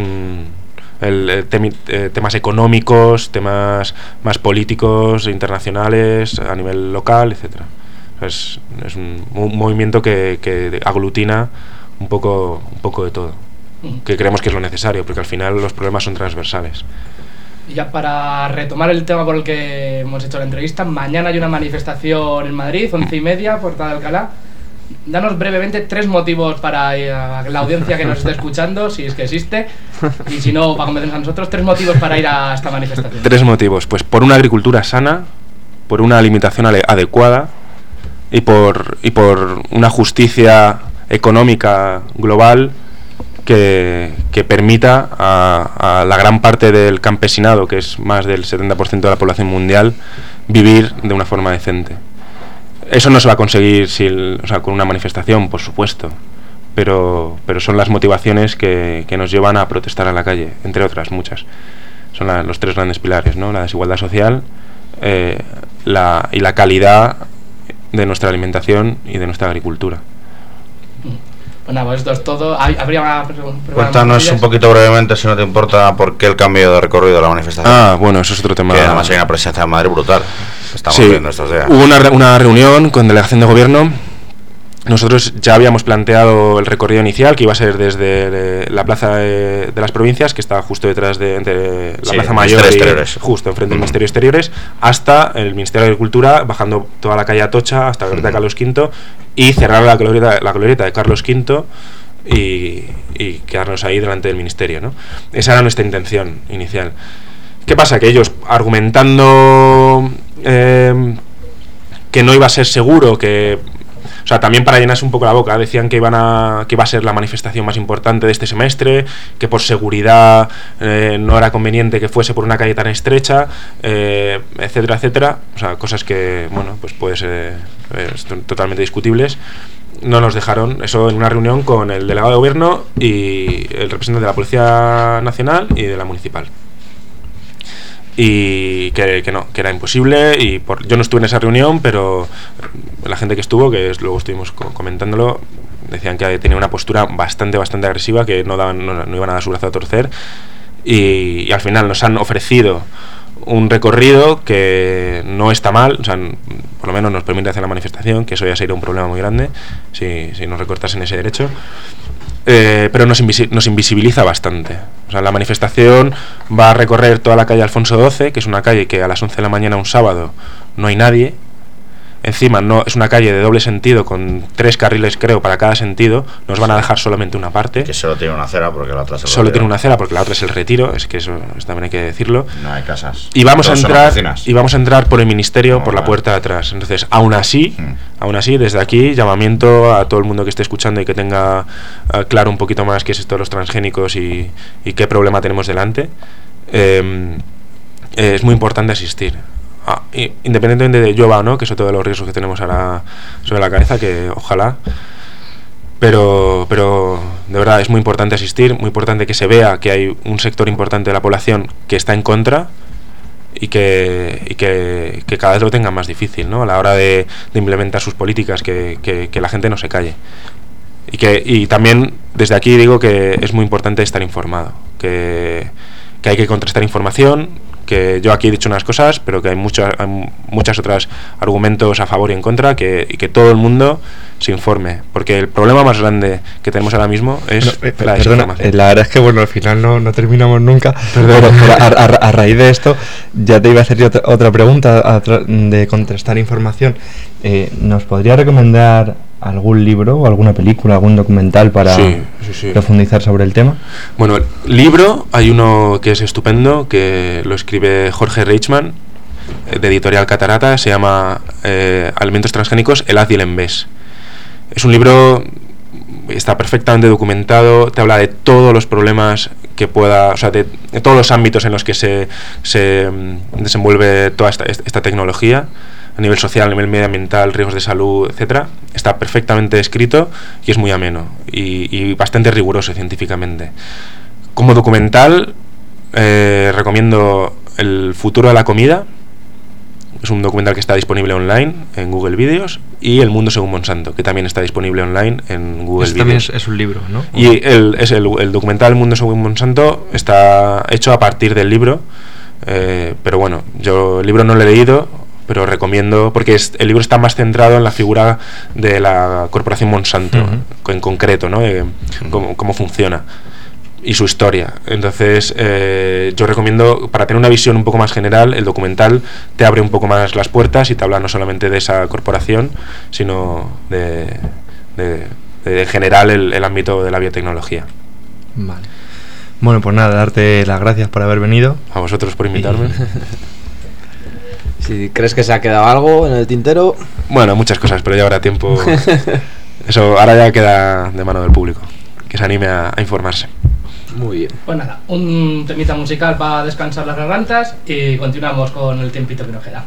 temas económicos, temas más políticos, internacionales, a nivel local, etcétera. Es un movimiento que aglutina un poco de todo, que creemos que es lo necesario, porque al final los problemas son transversales. Y ya para retomar el tema por el que hemos hecho la entrevista, mañana hay una manifestación en Madrid, 11:30, Puerta de Alcalá. Danos brevemente 3 motivos para la audiencia que nos esté escuchando, si es que existe, y si no, para convencernos a nosotros, 3 motivos para ir a esta manifestación. 3 motivos, pues por una agricultura sana, por una alimentación adecuada y por una justicia económica global que permita a la gran parte del campesinado, que es más del 70% de la población mundial, vivir de una forma decente. Eso no se va a conseguir con una manifestación, por supuesto, pero son las motivaciones que nos llevan a protestar a la calle, entre otras muchas. Son los 3 grandes pilares, ¿no? La desigualdad social, y la calidad de nuestra alimentación y de nuestra agricultura. Bueno, pues esto es todo. ¿Habría una pregunta? Cuéntanos un poquito brevemente, si no te importa, por qué el cambio de recorrido de la manifestación. Bueno, eso es otro tema. Que además hay una presencia en Madrid brutal. Estamos viendo estos días. Hubo una reunión con delegación de gobierno. Nosotros ya habíamos planteado el recorrido inicial, que iba a ser desde la Plaza de las Provincias, que está justo detrás de la Plaza Mayor, justo enfrente del Ministerio de Exteriores, hasta el Ministerio de Agricultura, bajando toda la calle Atocha hasta la glorieta de Carlos V, y cerrar la glorieta de Carlos V y quedarnos ahí delante del Ministerio, ¿no? Esa era nuestra intención inicial. ¿Qué pasa? Que ellos, argumentando que no iba a ser seguro, o sea, también para llenarse un poco la boca, decían que iba a ser la manifestación más importante de este semestre, que por seguridad no era conveniente que fuese por una calle tan estrecha, etcétera, etcétera. O sea, cosas que, bueno, pues puede ser totalmente discutibles. No nos dejaron eso en una reunión con el delegado de gobierno y el representante de la Policía Nacional y de la Municipal. Y que era imposible, y yo no estuve en esa reunión, pero la gente que estuvo, que luego estuvimos comentándolo, decían que tenía una postura bastante agresiva, que no iban a dar su brazo a torcer, y al final nos han ofrecido un recorrido que no está mal, o sea, por lo menos nos permite hacer la manifestación, que eso ya sería un problema muy grande si nos recortasen ese derecho. Pero nos invisibiliza bastante. O sea, la manifestación va a recorrer toda la calle Alfonso XII, que es una calle que a las 11 de la mañana un sábado no hay nadie. Encima es una calle de doble sentido con 3 carriles, creo, para cada sentido. Nos van a dejar solamente una parte. Que solo tiene una acera porque la otra es el Solo tiene una acera porque la otra es el Retiro. Es que eso también hay que decirlo. No hay casas. Y vamos a entrar por el ministerio, por la puerta de atrás. Entonces, aún así, desde aquí, llamamiento a todo el mundo que esté escuchando y que tenga claro un poquito más qué es esto de los transgénicos y qué problema tenemos delante. Es muy importante asistir. Independientemente de llueva o no, que eso todos los riesgos que tenemos ahora sobre la cabeza, que ojalá, pero de verdad es muy importante asistir, muy importante que se vea que hay un sector importante de la población que está en contra y que cada vez lo tengan más difícil, ¿no? A la hora de implementar sus políticas, que la gente no se calle. Y también desde aquí digo que es muy importante estar informado, que hay que contrastar información, que yo aquí he dicho unas cosas, pero que hay muchas otras argumentos a favor y en contra, y que todo el mundo se informe, porque el problema más grande que tenemos ahora mismo es la desinformación. La verdad es que bueno, al final no terminamos nunca, pero a raíz de esto ya te iba a hacer yo otra pregunta de contrastar información. ¿Nos podría recomendar algún libro o alguna película, algún documental para profundizar sobre el tema? Bueno, libro, hay uno que es estupendo, que lo escribe Jorge Reichmann, de Editorial Catarata, se llama Alimentos transgénicos, el haz y el envés. Es un libro, está perfectamente documentado, te habla de todos los problemas que pueda, o sea, de todos los ámbitos en los que se desenvuelve toda esta tecnología, a nivel social, a nivel medioambiental, riesgos de salud, etcétera. Está perfectamente escrito y es muy ameno y bastante riguroso científicamente. Como documental, recomiendo El futuro de la comida. Es un documental que está disponible online en Google Vídeos, y El mundo según Monsanto, que también está disponible online en Google Vídeos. También es un libro, ¿no? Y el documental El mundo según Monsanto está hecho a partir del libro, pero bueno, yo el libro no lo he leído, pero recomiendo, porque el libro está más centrado en la figura de la corporación Monsanto, en concreto, ¿no? Cómo funciona y su historia. Entonces yo recomiendo, para tener una visión un poco más general, el documental te abre un poco más las puertas y te habla no solamente de esa corporación, sino de general el ámbito de la biotecnología. Vale. Bueno, pues nada, darte las gracias por haber venido. A vosotros por invitarme. Si crees que se ha quedado algo en el tintero. Bueno, muchas cosas, pero ya habrá tiempo. Eso ahora ya queda de mano del público, que se anime a informarse. Muy bien. Pues nada, un temita musical para descansar las gargantas y continuamos con el tiempito que nos queda.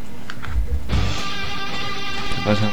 ¿Qué pasa?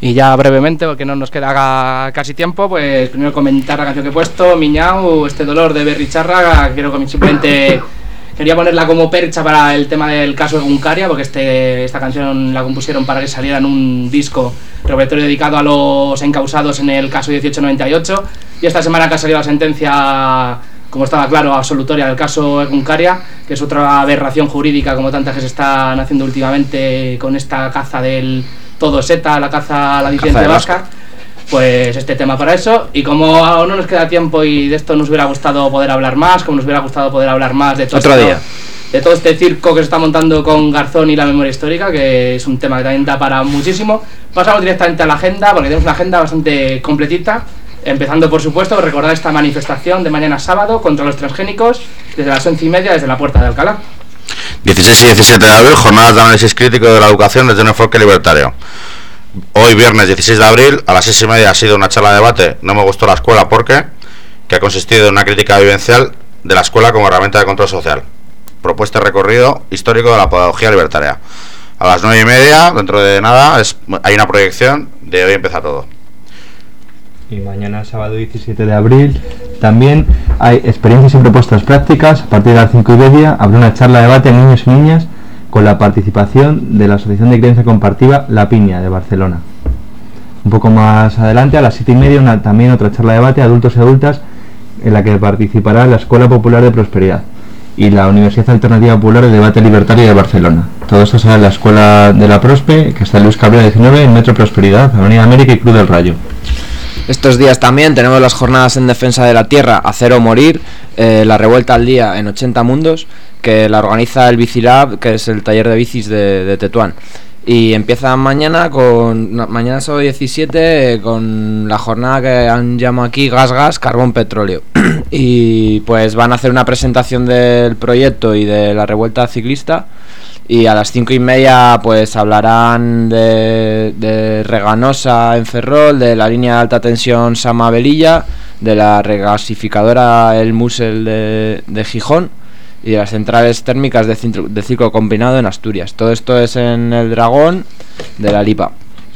Y ya brevemente, porque no nos queda casi tiempo, pues primero comentar la canción que he puesto, Miñao, Este dolor de Berri Charra. Quiero que simplemente quería ponerla como percha para el tema del caso de Egunkaria, porque esta canción la compusieron para que saliera en un disco repertorio dedicado a los encausados en el caso 1898. Y esta semana que ha salido la sentencia, como estaba claro, absolutoria del caso Egunkaria, que es otra aberración jurídica como tantas que se están haciendo últimamente con esta caza del todo seta, la caza a la disidente vasca. Pues este tema para eso. Y como no nos queda tiempo y de esto nos hubiera gustado poder hablar más, como nos hubiera gustado poder hablar más de todo otro día, de todo este circo que se está montando con Garzón y la memoria histórica, que es un tema que también da para muchísimo, pasamos directamente a la agenda, porque tenemos una agenda bastante completita. Empezando, por supuesto, por recordar esta manifestación de mañana sábado contra los transgénicos, desde las 11:30 desde la Puerta de Alcalá. 16 y 17 de abril, jornadas de análisis crítico de la educación desde un enfoque libertario. Hoy, viernes 16 de abril, a las 6:30 ha sido una charla de debate, No me gustó la escuela porque, que ha consistido en una crítica vivencial de la escuela como herramienta de control social. Propuesta de recorrido histórico de la pedagogía libertaria. A las 9:30, dentro de nada, hay una proyección de Hoy empieza todo. Y mañana, sábado 17 de abril, también hay experiencias y propuestas prácticas. A partir de las 5:30 habrá una charla de debate en niños y niñas con la participación de la Asociación de Creencia Compartida La Piña de Barcelona. Un poco más adelante, a las 7:30, también otra charla de debate, adultos y adultas, en la que participará la Escuela Popular de Prosperidad y la Universidad Alternativa Popular de Debate Libertario de Barcelona. Todo esto será en la Escuela de la Prospe, que está en Luis Cabrera 19, en Metro Prosperidad, Avenida América y Cruz del Rayo. Estos días también tenemos las jornadas en defensa de la tierra, Hacer o Morir, la revuelta al día en 80 mundos, que la organiza el Bicilab, que es el taller de bicis de Tetuán. Y empieza mañana sábado 17 con la jornada que han llamado aquí Gas, Carbón, Petróleo. Y pues van a hacer una presentación del proyecto y de la revuelta ciclista. Y a las 5:30 pues hablarán de Reganosa en Ferrol, de la línea de alta tensión Sama-Velilla, de la regasificadora El Musel de Gijón y de las centrales térmicas de ciclo combinado en Asturias. Todo esto es en el Dragón de la Lipa.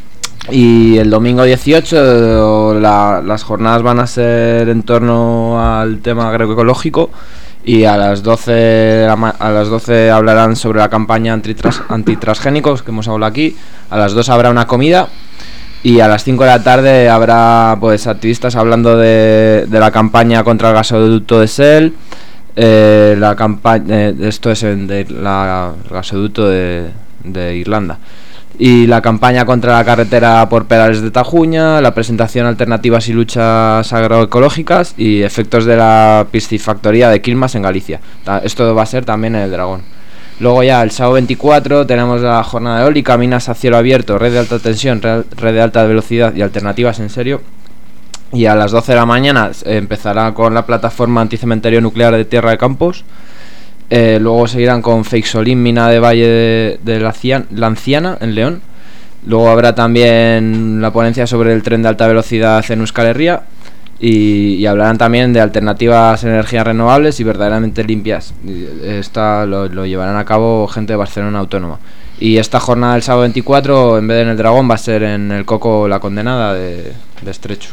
Y el domingo 18 las jornadas van a ser en torno al tema agroecológico. Y a las 12 hablarán sobre la campaña antitransgénicos que hemos hablado aquí. A las 2 habrá una comida. Y a las 5 de la tarde habrá pues activistas hablando de la campaña contra el gasoducto de Shell. La campaña esto es del gasoducto de Irlanda. Y la campaña contra la carretera por Pedales de Tajuña, la presentación Alternativas y luchas agroecológicas y efectos de la piscifactoría de Quilmas en Galicia. Esto va a ser también en el Dragón. Luego ya el sábado 24 tenemos la jornada eólica, minas a cielo abierto, red de alta tensión, red de alta velocidad y alternativas en serio. Y a las 12 de la mañana empezará con la plataforma anticementerio nuclear de Tierra de Campos. Luego seguirán con Feixolín, mina de Valle de la Anciana en León. Luego habrá también la ponencia sobre el tren de alta velocidad en Euskal Herria y hablarán también de alternativas a energías renovables y verdaderamente limpias. Esta lo llevarán a cabo gente de Barcelona Autónoma. Y esta jornada del sábado 24, en vez de en el Dragón, va a ser en el Coco La Condenada de Estrecho.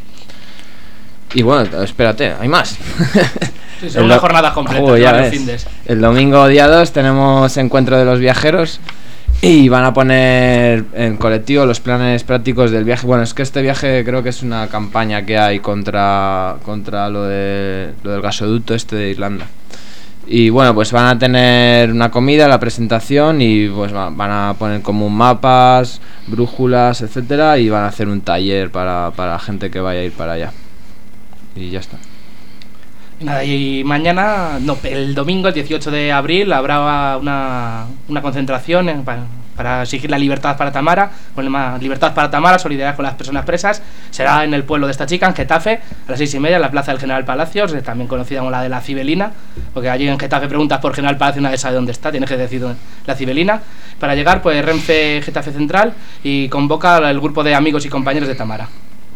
Y bueno, espérate, hay más. Sí, son una jornada completa. El domingo día 2 tenemos encuentro de los viajeros y van a poner en colectivo los planes prácticos del viaje. Bueno, es que este viaje creo que es una campaña que hay contra lo del gasoducto de Irlanda. Y bueno, pues van a tener una comida, la presentación y pues van a poner como mapas, brújulas, etcétera, y van a hacer un taller para la gente que vaya a ir para allá. Y ya está. Nada, y mañana, el domingo, el 18 de abril, habrá una concentración para exigir la libertad para Tamara, con el lema Libertad para Tamara, solidaridad con las personas presas. Será en el pueblo de esta chica, en Getafe, a las 6:30, en la plaza del General Palacios, también conocida como la de la Cibelina, porque allí en Getafe preguntas por General Palacio y nadie sabe dónde está, tienes que decir la Cibelina. Para llegar, pues Renfe Getafe Central, y convoca al grupo de amigos y compañeros de Tamara.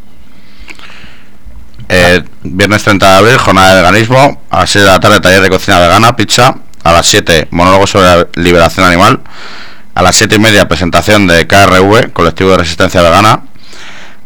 Viernes 30 de abril, jornada de veganismo. A las 6 de la tarde, taller de cocina vegana, pizza. A las 7, monólogo sobre la liberación animal. A las 7:30, presentación de KRV, colectivo de resistencia vegana.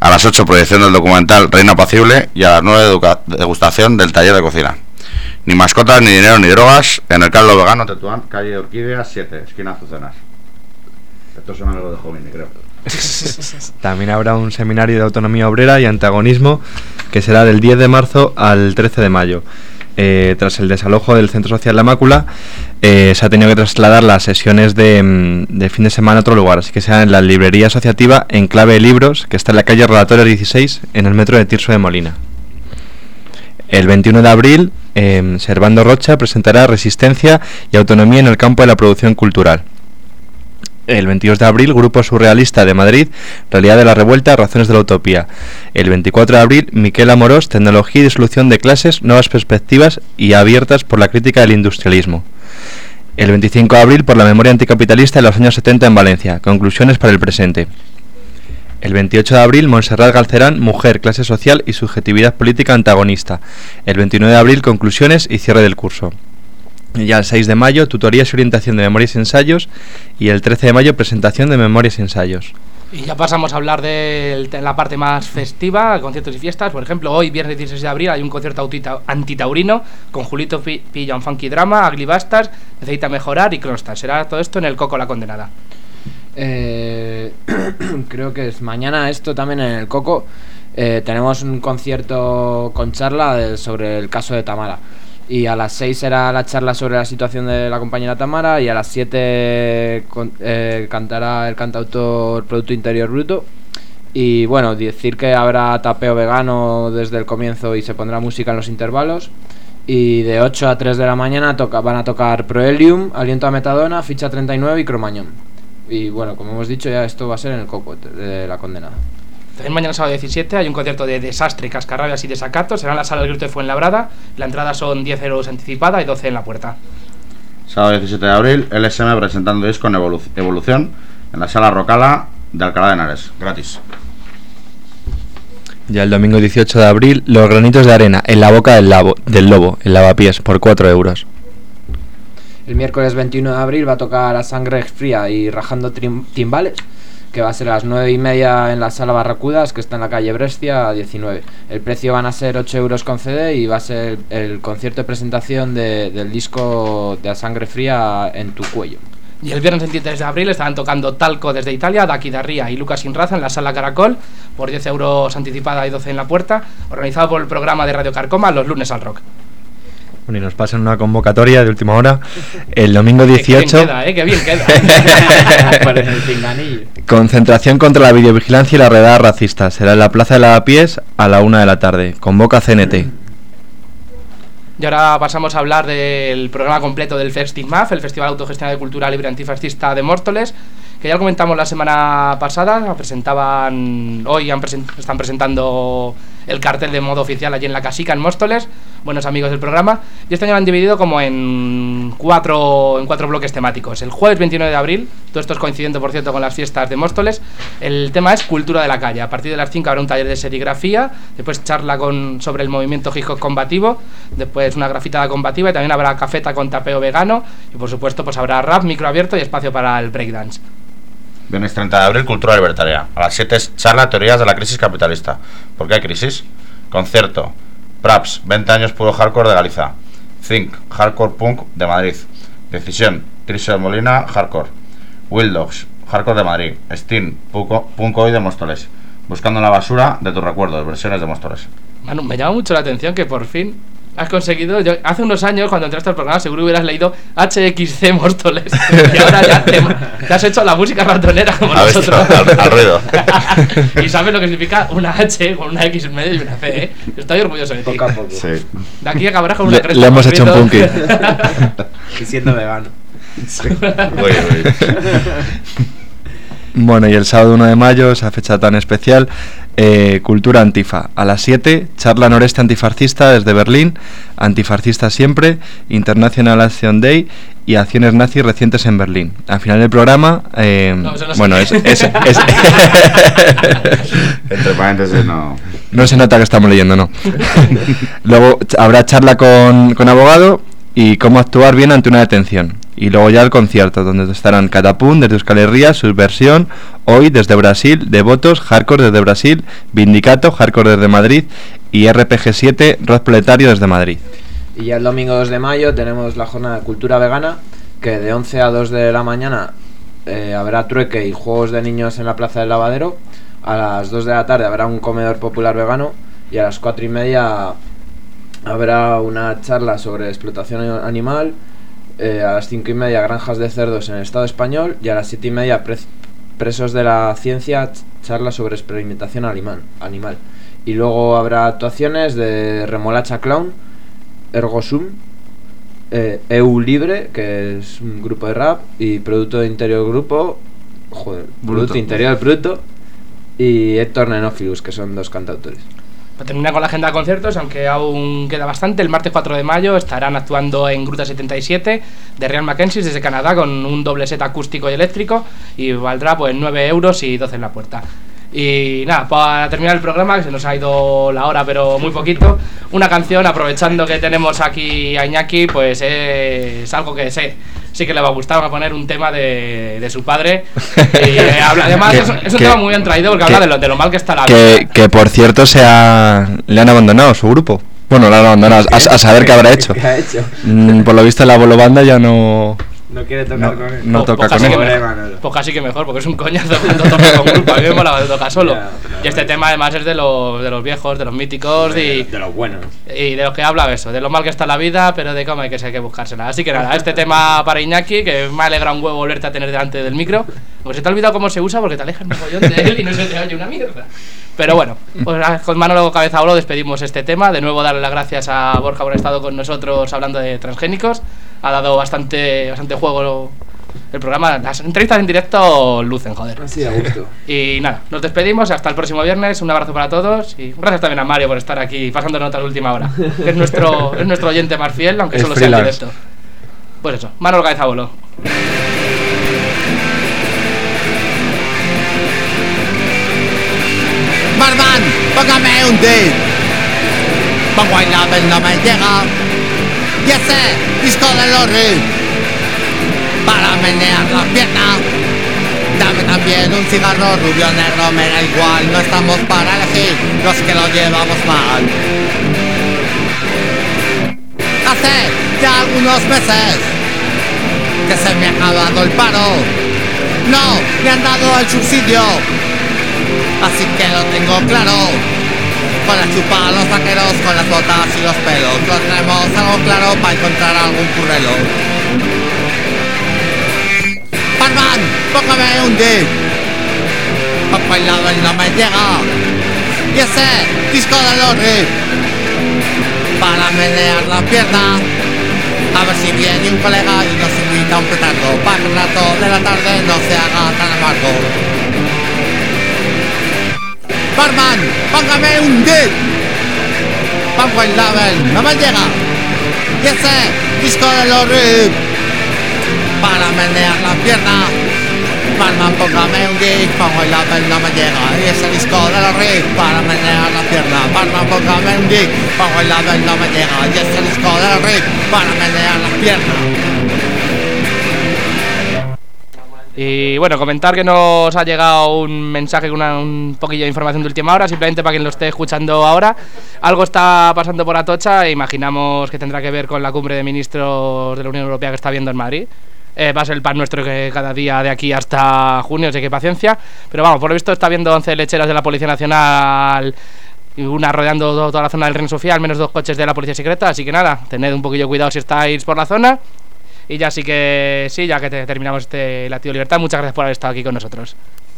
A las 8, proyección del documental Reino Apacible. Y a las 9, degustación del taller de cocina. Ni mascotas, ni dinero, ni drogas. En el Carlos Vegano, Tetuán, calle Orquídea 7, esquina Azucenas. Esto es algo de joven, creo. También habrá un seminario de autonomía obrera y antagonismo que será del 10 de marzo al 13 de mayo. Tras el desalojo del Centro Social La Mácula, se ha tenido que trasladar las sesiones de fin de semana a otro lugar, así que será en la librería asociativa Enclave Libros, que está en la calle Relatorios 16, en el metro de Tirso de Molina. El 21 de abril, Servando Rocha presentará Resistencia y Autonomía en el campo de la producción cultural. El 22 de abril, Grupo Surrealista de Madrid, Realidad de la Revuelta, Razones de la Utopía. El 24 de abril, Miquel Amorós, Tecnología y Disolución de Clases, Nuevas Perspectivas y Abiertas por la Crítica del Industrialismo. El 25 de abril, por la Memoria Anticapitalista de los años 70 en Valencia, Conclusiones para el presente. El 28 de abril, Montserrat Galcerán, Mujer, Clase Social y Subjetividad Política Antagonista. El 29 de abril, Conclusiones y cierre del curso. Y ya el 6 de mayo, Tutorías y Orientación de Memorias y Ensayos. Y el 13 de mayo, Presentación de Memorias y Ensayos. Y ya pasamos a hablar de la parte más festiva, conciertos y fiestas. Por ejemplo, hoy, viernes 16 de abril, hay un concierto antitaurino con Julito Pilla, un funky drama, Ugly Bastards, Necesita Mejorar y Crostas. Será todo esto en el Coco La Condenada. Creo que es mañana esto también en el Coco. Tenemos un concierto con charla sobre el caso de Tamara. Y a las 6 será la charla sobre la situación de la compañera Tamara. Y a las 7 cantará el cantautor Producto Interior Bruto. Y bueno, decir que habrá tapeo vegano desde el comienzo y se pondrá música en los intervalos. Y de 8 a 3 de la mañana van a tocar Proelium, Aliento a Metadona, Ficha 39 y Cromañón. Y bueno, como hemos dicho, ya esto va a ser en el Coco de La Condenada. También mañana sábado 17 hay un concierto de Desastre, Cascarrabias y Desacato. Será en la Sala del Grito de Fuenlabrada. La entrada son 10 euros anticipada y 12 en la puerta. Sábado 17 de abril, LSM presentando disco en Evolución en la Sala Rocala de Alcalá de Henares, gratis. Ya el domingo 18 de abril, Los Granitos de Arena en la Boca del Lobo, en Lavapiés, por 4 euros. El miércoles 21 de abril va a tocar A Sangre Fría y Rajando Timbales, que va a ser a las 9:30 en la Sala Barracudas, que está en la calle Brescia, a 19. El precio van a ser 8 euros con CD y va a ser el concierto de presentación del disco de A Sangre Fría en tu cuello. Y el viernes 23 de abril estarán tocando Talco desde Italia, Daki Darría y Lucas Sin Raza en la Sala Caracol, por 10 euros anticipada y 12 en la puerta, organizado por el programa de Radio Carcoma Los Lunes al Rock. Bueno, y nos pasan una convocatoria de última hora. El domingo 18... ¡Qué bien queda! Por el pinganillo. Concentración contra la videovigilancia y la redada racista. Será en la Plaza de Lavapiés a la 1 de la tarde. Convoca CNT. Y ahora pasamos a hablar del programa completo del FestiMAF, el Festival Autogestionado de Cultura Libre Antifascista de Móstoles, que ya lo comentamos la semana pasada. Están presentando el cartel de modo oficial allí en la Casica, en Móstoles, buenos amigos del programa, y este año lo han dividido como en cuatro bloques temáticos. El jueves 29 de abril, todo esto es coincidiendo por cierto con las fiestas de Móstoles, el tema es Cultura de la Calle. A partir de las 5 habrá un taller de serigrafía, después charla sobre el movimiento hip hop combativo, después una grafitada combativa y también habrá cafeta con tapeo vegano y por supuesto pues habrá rap, micro abierto y espacio para el breakdance. Viernes 30 de abril, Cultura Libertaria. A las 7 charla Teorías de la Crisis Capitalista. ¿Por qué hay crisis? Concierto Praps, 20 años puro hardcore de Galiza. Think, Hardcore Punk de Madrid. Decisión, Trisio de Molina, Hardcore. Wild Dogs, Hardcore de Madrid. Steam, Punk Hoy de Móstoles. Buscando en la basura de tus recuerdos, versiones de Móstoles. Manu, me llama mucho la atención que por fin has conseguido. Hace unos años, cuando entraste al programa, seguro hubieras leído HXC Móstoles. Y ahora ya te has hecho la música ratonera como nosotros. Al ruido. Y sabes lo que significa una H con una X en medio y una C, ¿eh? Estoy orgulloso de ti. Poco a poco. Sí. De aquí acabarás con una cresta. Le hemos hecho un punky. Y siendo vegano. Sí. Bueno, y el sábado 1 de mayo, esa fecha tan especial, Cultura Antifa. A las 7, charla noreste antifascista desde Berlín, Antifascista siempre, International Action Day y acciones nazis recientes en Berlín. Al final del programa, bueno, es entre paréntesis no se nota que estamos leyendo, no. Luego habrá charla con abogado y cómo actuar bien ante una detención. Y luego ya el concierto, donde estarán Catapum desde Euskal Herria, Subversión, Hoy desde Brasil, Devotos, Hardcore desde Brasil, Vindicato, Hardcore desde Madrid y RPG7, Rock Proletario desde Madrid. Y ya el domingo 2 de mayo tenemos la jornada de cultura vegana, que de 11 a 2 de la mañana habrá trueque y juegos de niños en la Plaza del Lavadero. A las 2 de la tarde habrá un comedor popular vegano y a las 4:30 habrá una charla sobre explotación animal. A las 5:30 granjas de cerdos en el Estado español y a las 7:30 presos de la ciencia, charla sobre experimentación animal. Y luego habrá actuaciones de Remolacha Clown, Ergosum, EU Libre, que es un grupo de rap, y Producto Interior Grupo, Producto Interior Bruto, y Héctor Nenófilus, que son 2 cantautores. Para terminar con la agenda de conciertos, aunque aún queda bastante, el martes 4 de mayo estarán actuando en Gruta 77 de Ryan Mackenzie desde Canadá con un doble set acústico y eléctrico y valdrá pues 9 euros y 12 en la puerta. Y nada, para terminar el programa, que se nos ha ido la hora pero muy poquito, una canción, aprovechando que tenemos aquí a Iñaki, pues es algo que sí que le va a gustar. Va a poner un tema de su padre y además es un tema muy bien traído porque habla de lo mal que está la vida. Que por cierto le han abandonado su grupo. Bueno, lo han abandonado, a saber qué habrá hecho. ¿Qué ha hecho? Por lo visto la Bolo Banda ya no quiere tocar con él. No toca con él. Pues casi que mejor, porque es un coñazo cuando toca con grupo. A mí me mola cuando toca solo. Y este tema además es de los viejos, de los míticos de los buenos. Y de los que habla eso, de lo mal que está la vida, pero de cómo hay que buscársela. Así que nada, este tema para Iñaki, que me alegra un huevo volverte a tener delante del micro. Porque se te ha olvidado cómo se usa porque te alejas un mogollón de él y no se te oye una mierda. Pero bueno, pues con Manolo Cabezabolo despedimos este tema. De nuevo darle las gracias a Borja por haber estado con nosotros hablando de transgénicos. Ha dado bastante juego el programa. Las entrevistas en directo lucen, joder. Así a gusto. Y nada, nos despedimos hasta el próximo viernes. Un abrazo para todos y gracias también a Mario por estar aquí pasando notas de última hora. Es nuestro oyente más fiel, aunque solo sea en directo. Pues eso, Manolo Cabezabolo. Barman, póngame un dip. Pongo en la vez no me llega. Y ese disco de Lorri para menear la pierna. Dame también un cigarro rubio negro, me da igual. No estamos para elegir los que lo llevamos mal. Hace ya algunos meses que se me ha acabado el paro. No, me han dado el subsidio, así que lo tengo claro. Con la chupa, los vaqueros, con las botas y los pelos, lo tenemos algo claro para encontrar algún currelo. Barman, póngame un dip. Papo el lado y no me llega. Y ese disco de Lorri para menear la pierna. A ver si viene un colega y nos invita a un petardo, para que el rato de la tarde no se haga tan amargo. Barman, póngame un dip. Pongo el label, no me llega. Y ese disco de Lorri para menear la pierna. Barman, póngame un dip. Pongo el label, no me llega. Y ese disco de Lorri para menear la pierna. Barman, póngame un dip. Pongo el label, no me llega. Y ese disco de Lorri para menear la pierna. Y bueno, comentar que nos ha llegado un mensaje con un poquillo de información de última hora, simplemente para quien lo esté escuchando ahora. Algo está pasando por Atocha e imaginamos que tendrá que ver con la cumbre de ministros de la Unión Europea que está viendo en Madrid. Va a ser el pan nuestro que cada día de aquí hasta junio, así que paciencia. Pero vamos, por lo visto está viendo 11 lecheras de la Policía Nacional y una rodeando toda la zona del Reina Sofía, al menos 2 coches de la Policía Secreta, así que nada, tened un poquillo de cuidado si estáis por la zona. Y ya sí que terminamos este Latido Libertad. Muchas gracias por haber estado aquí con nosotros.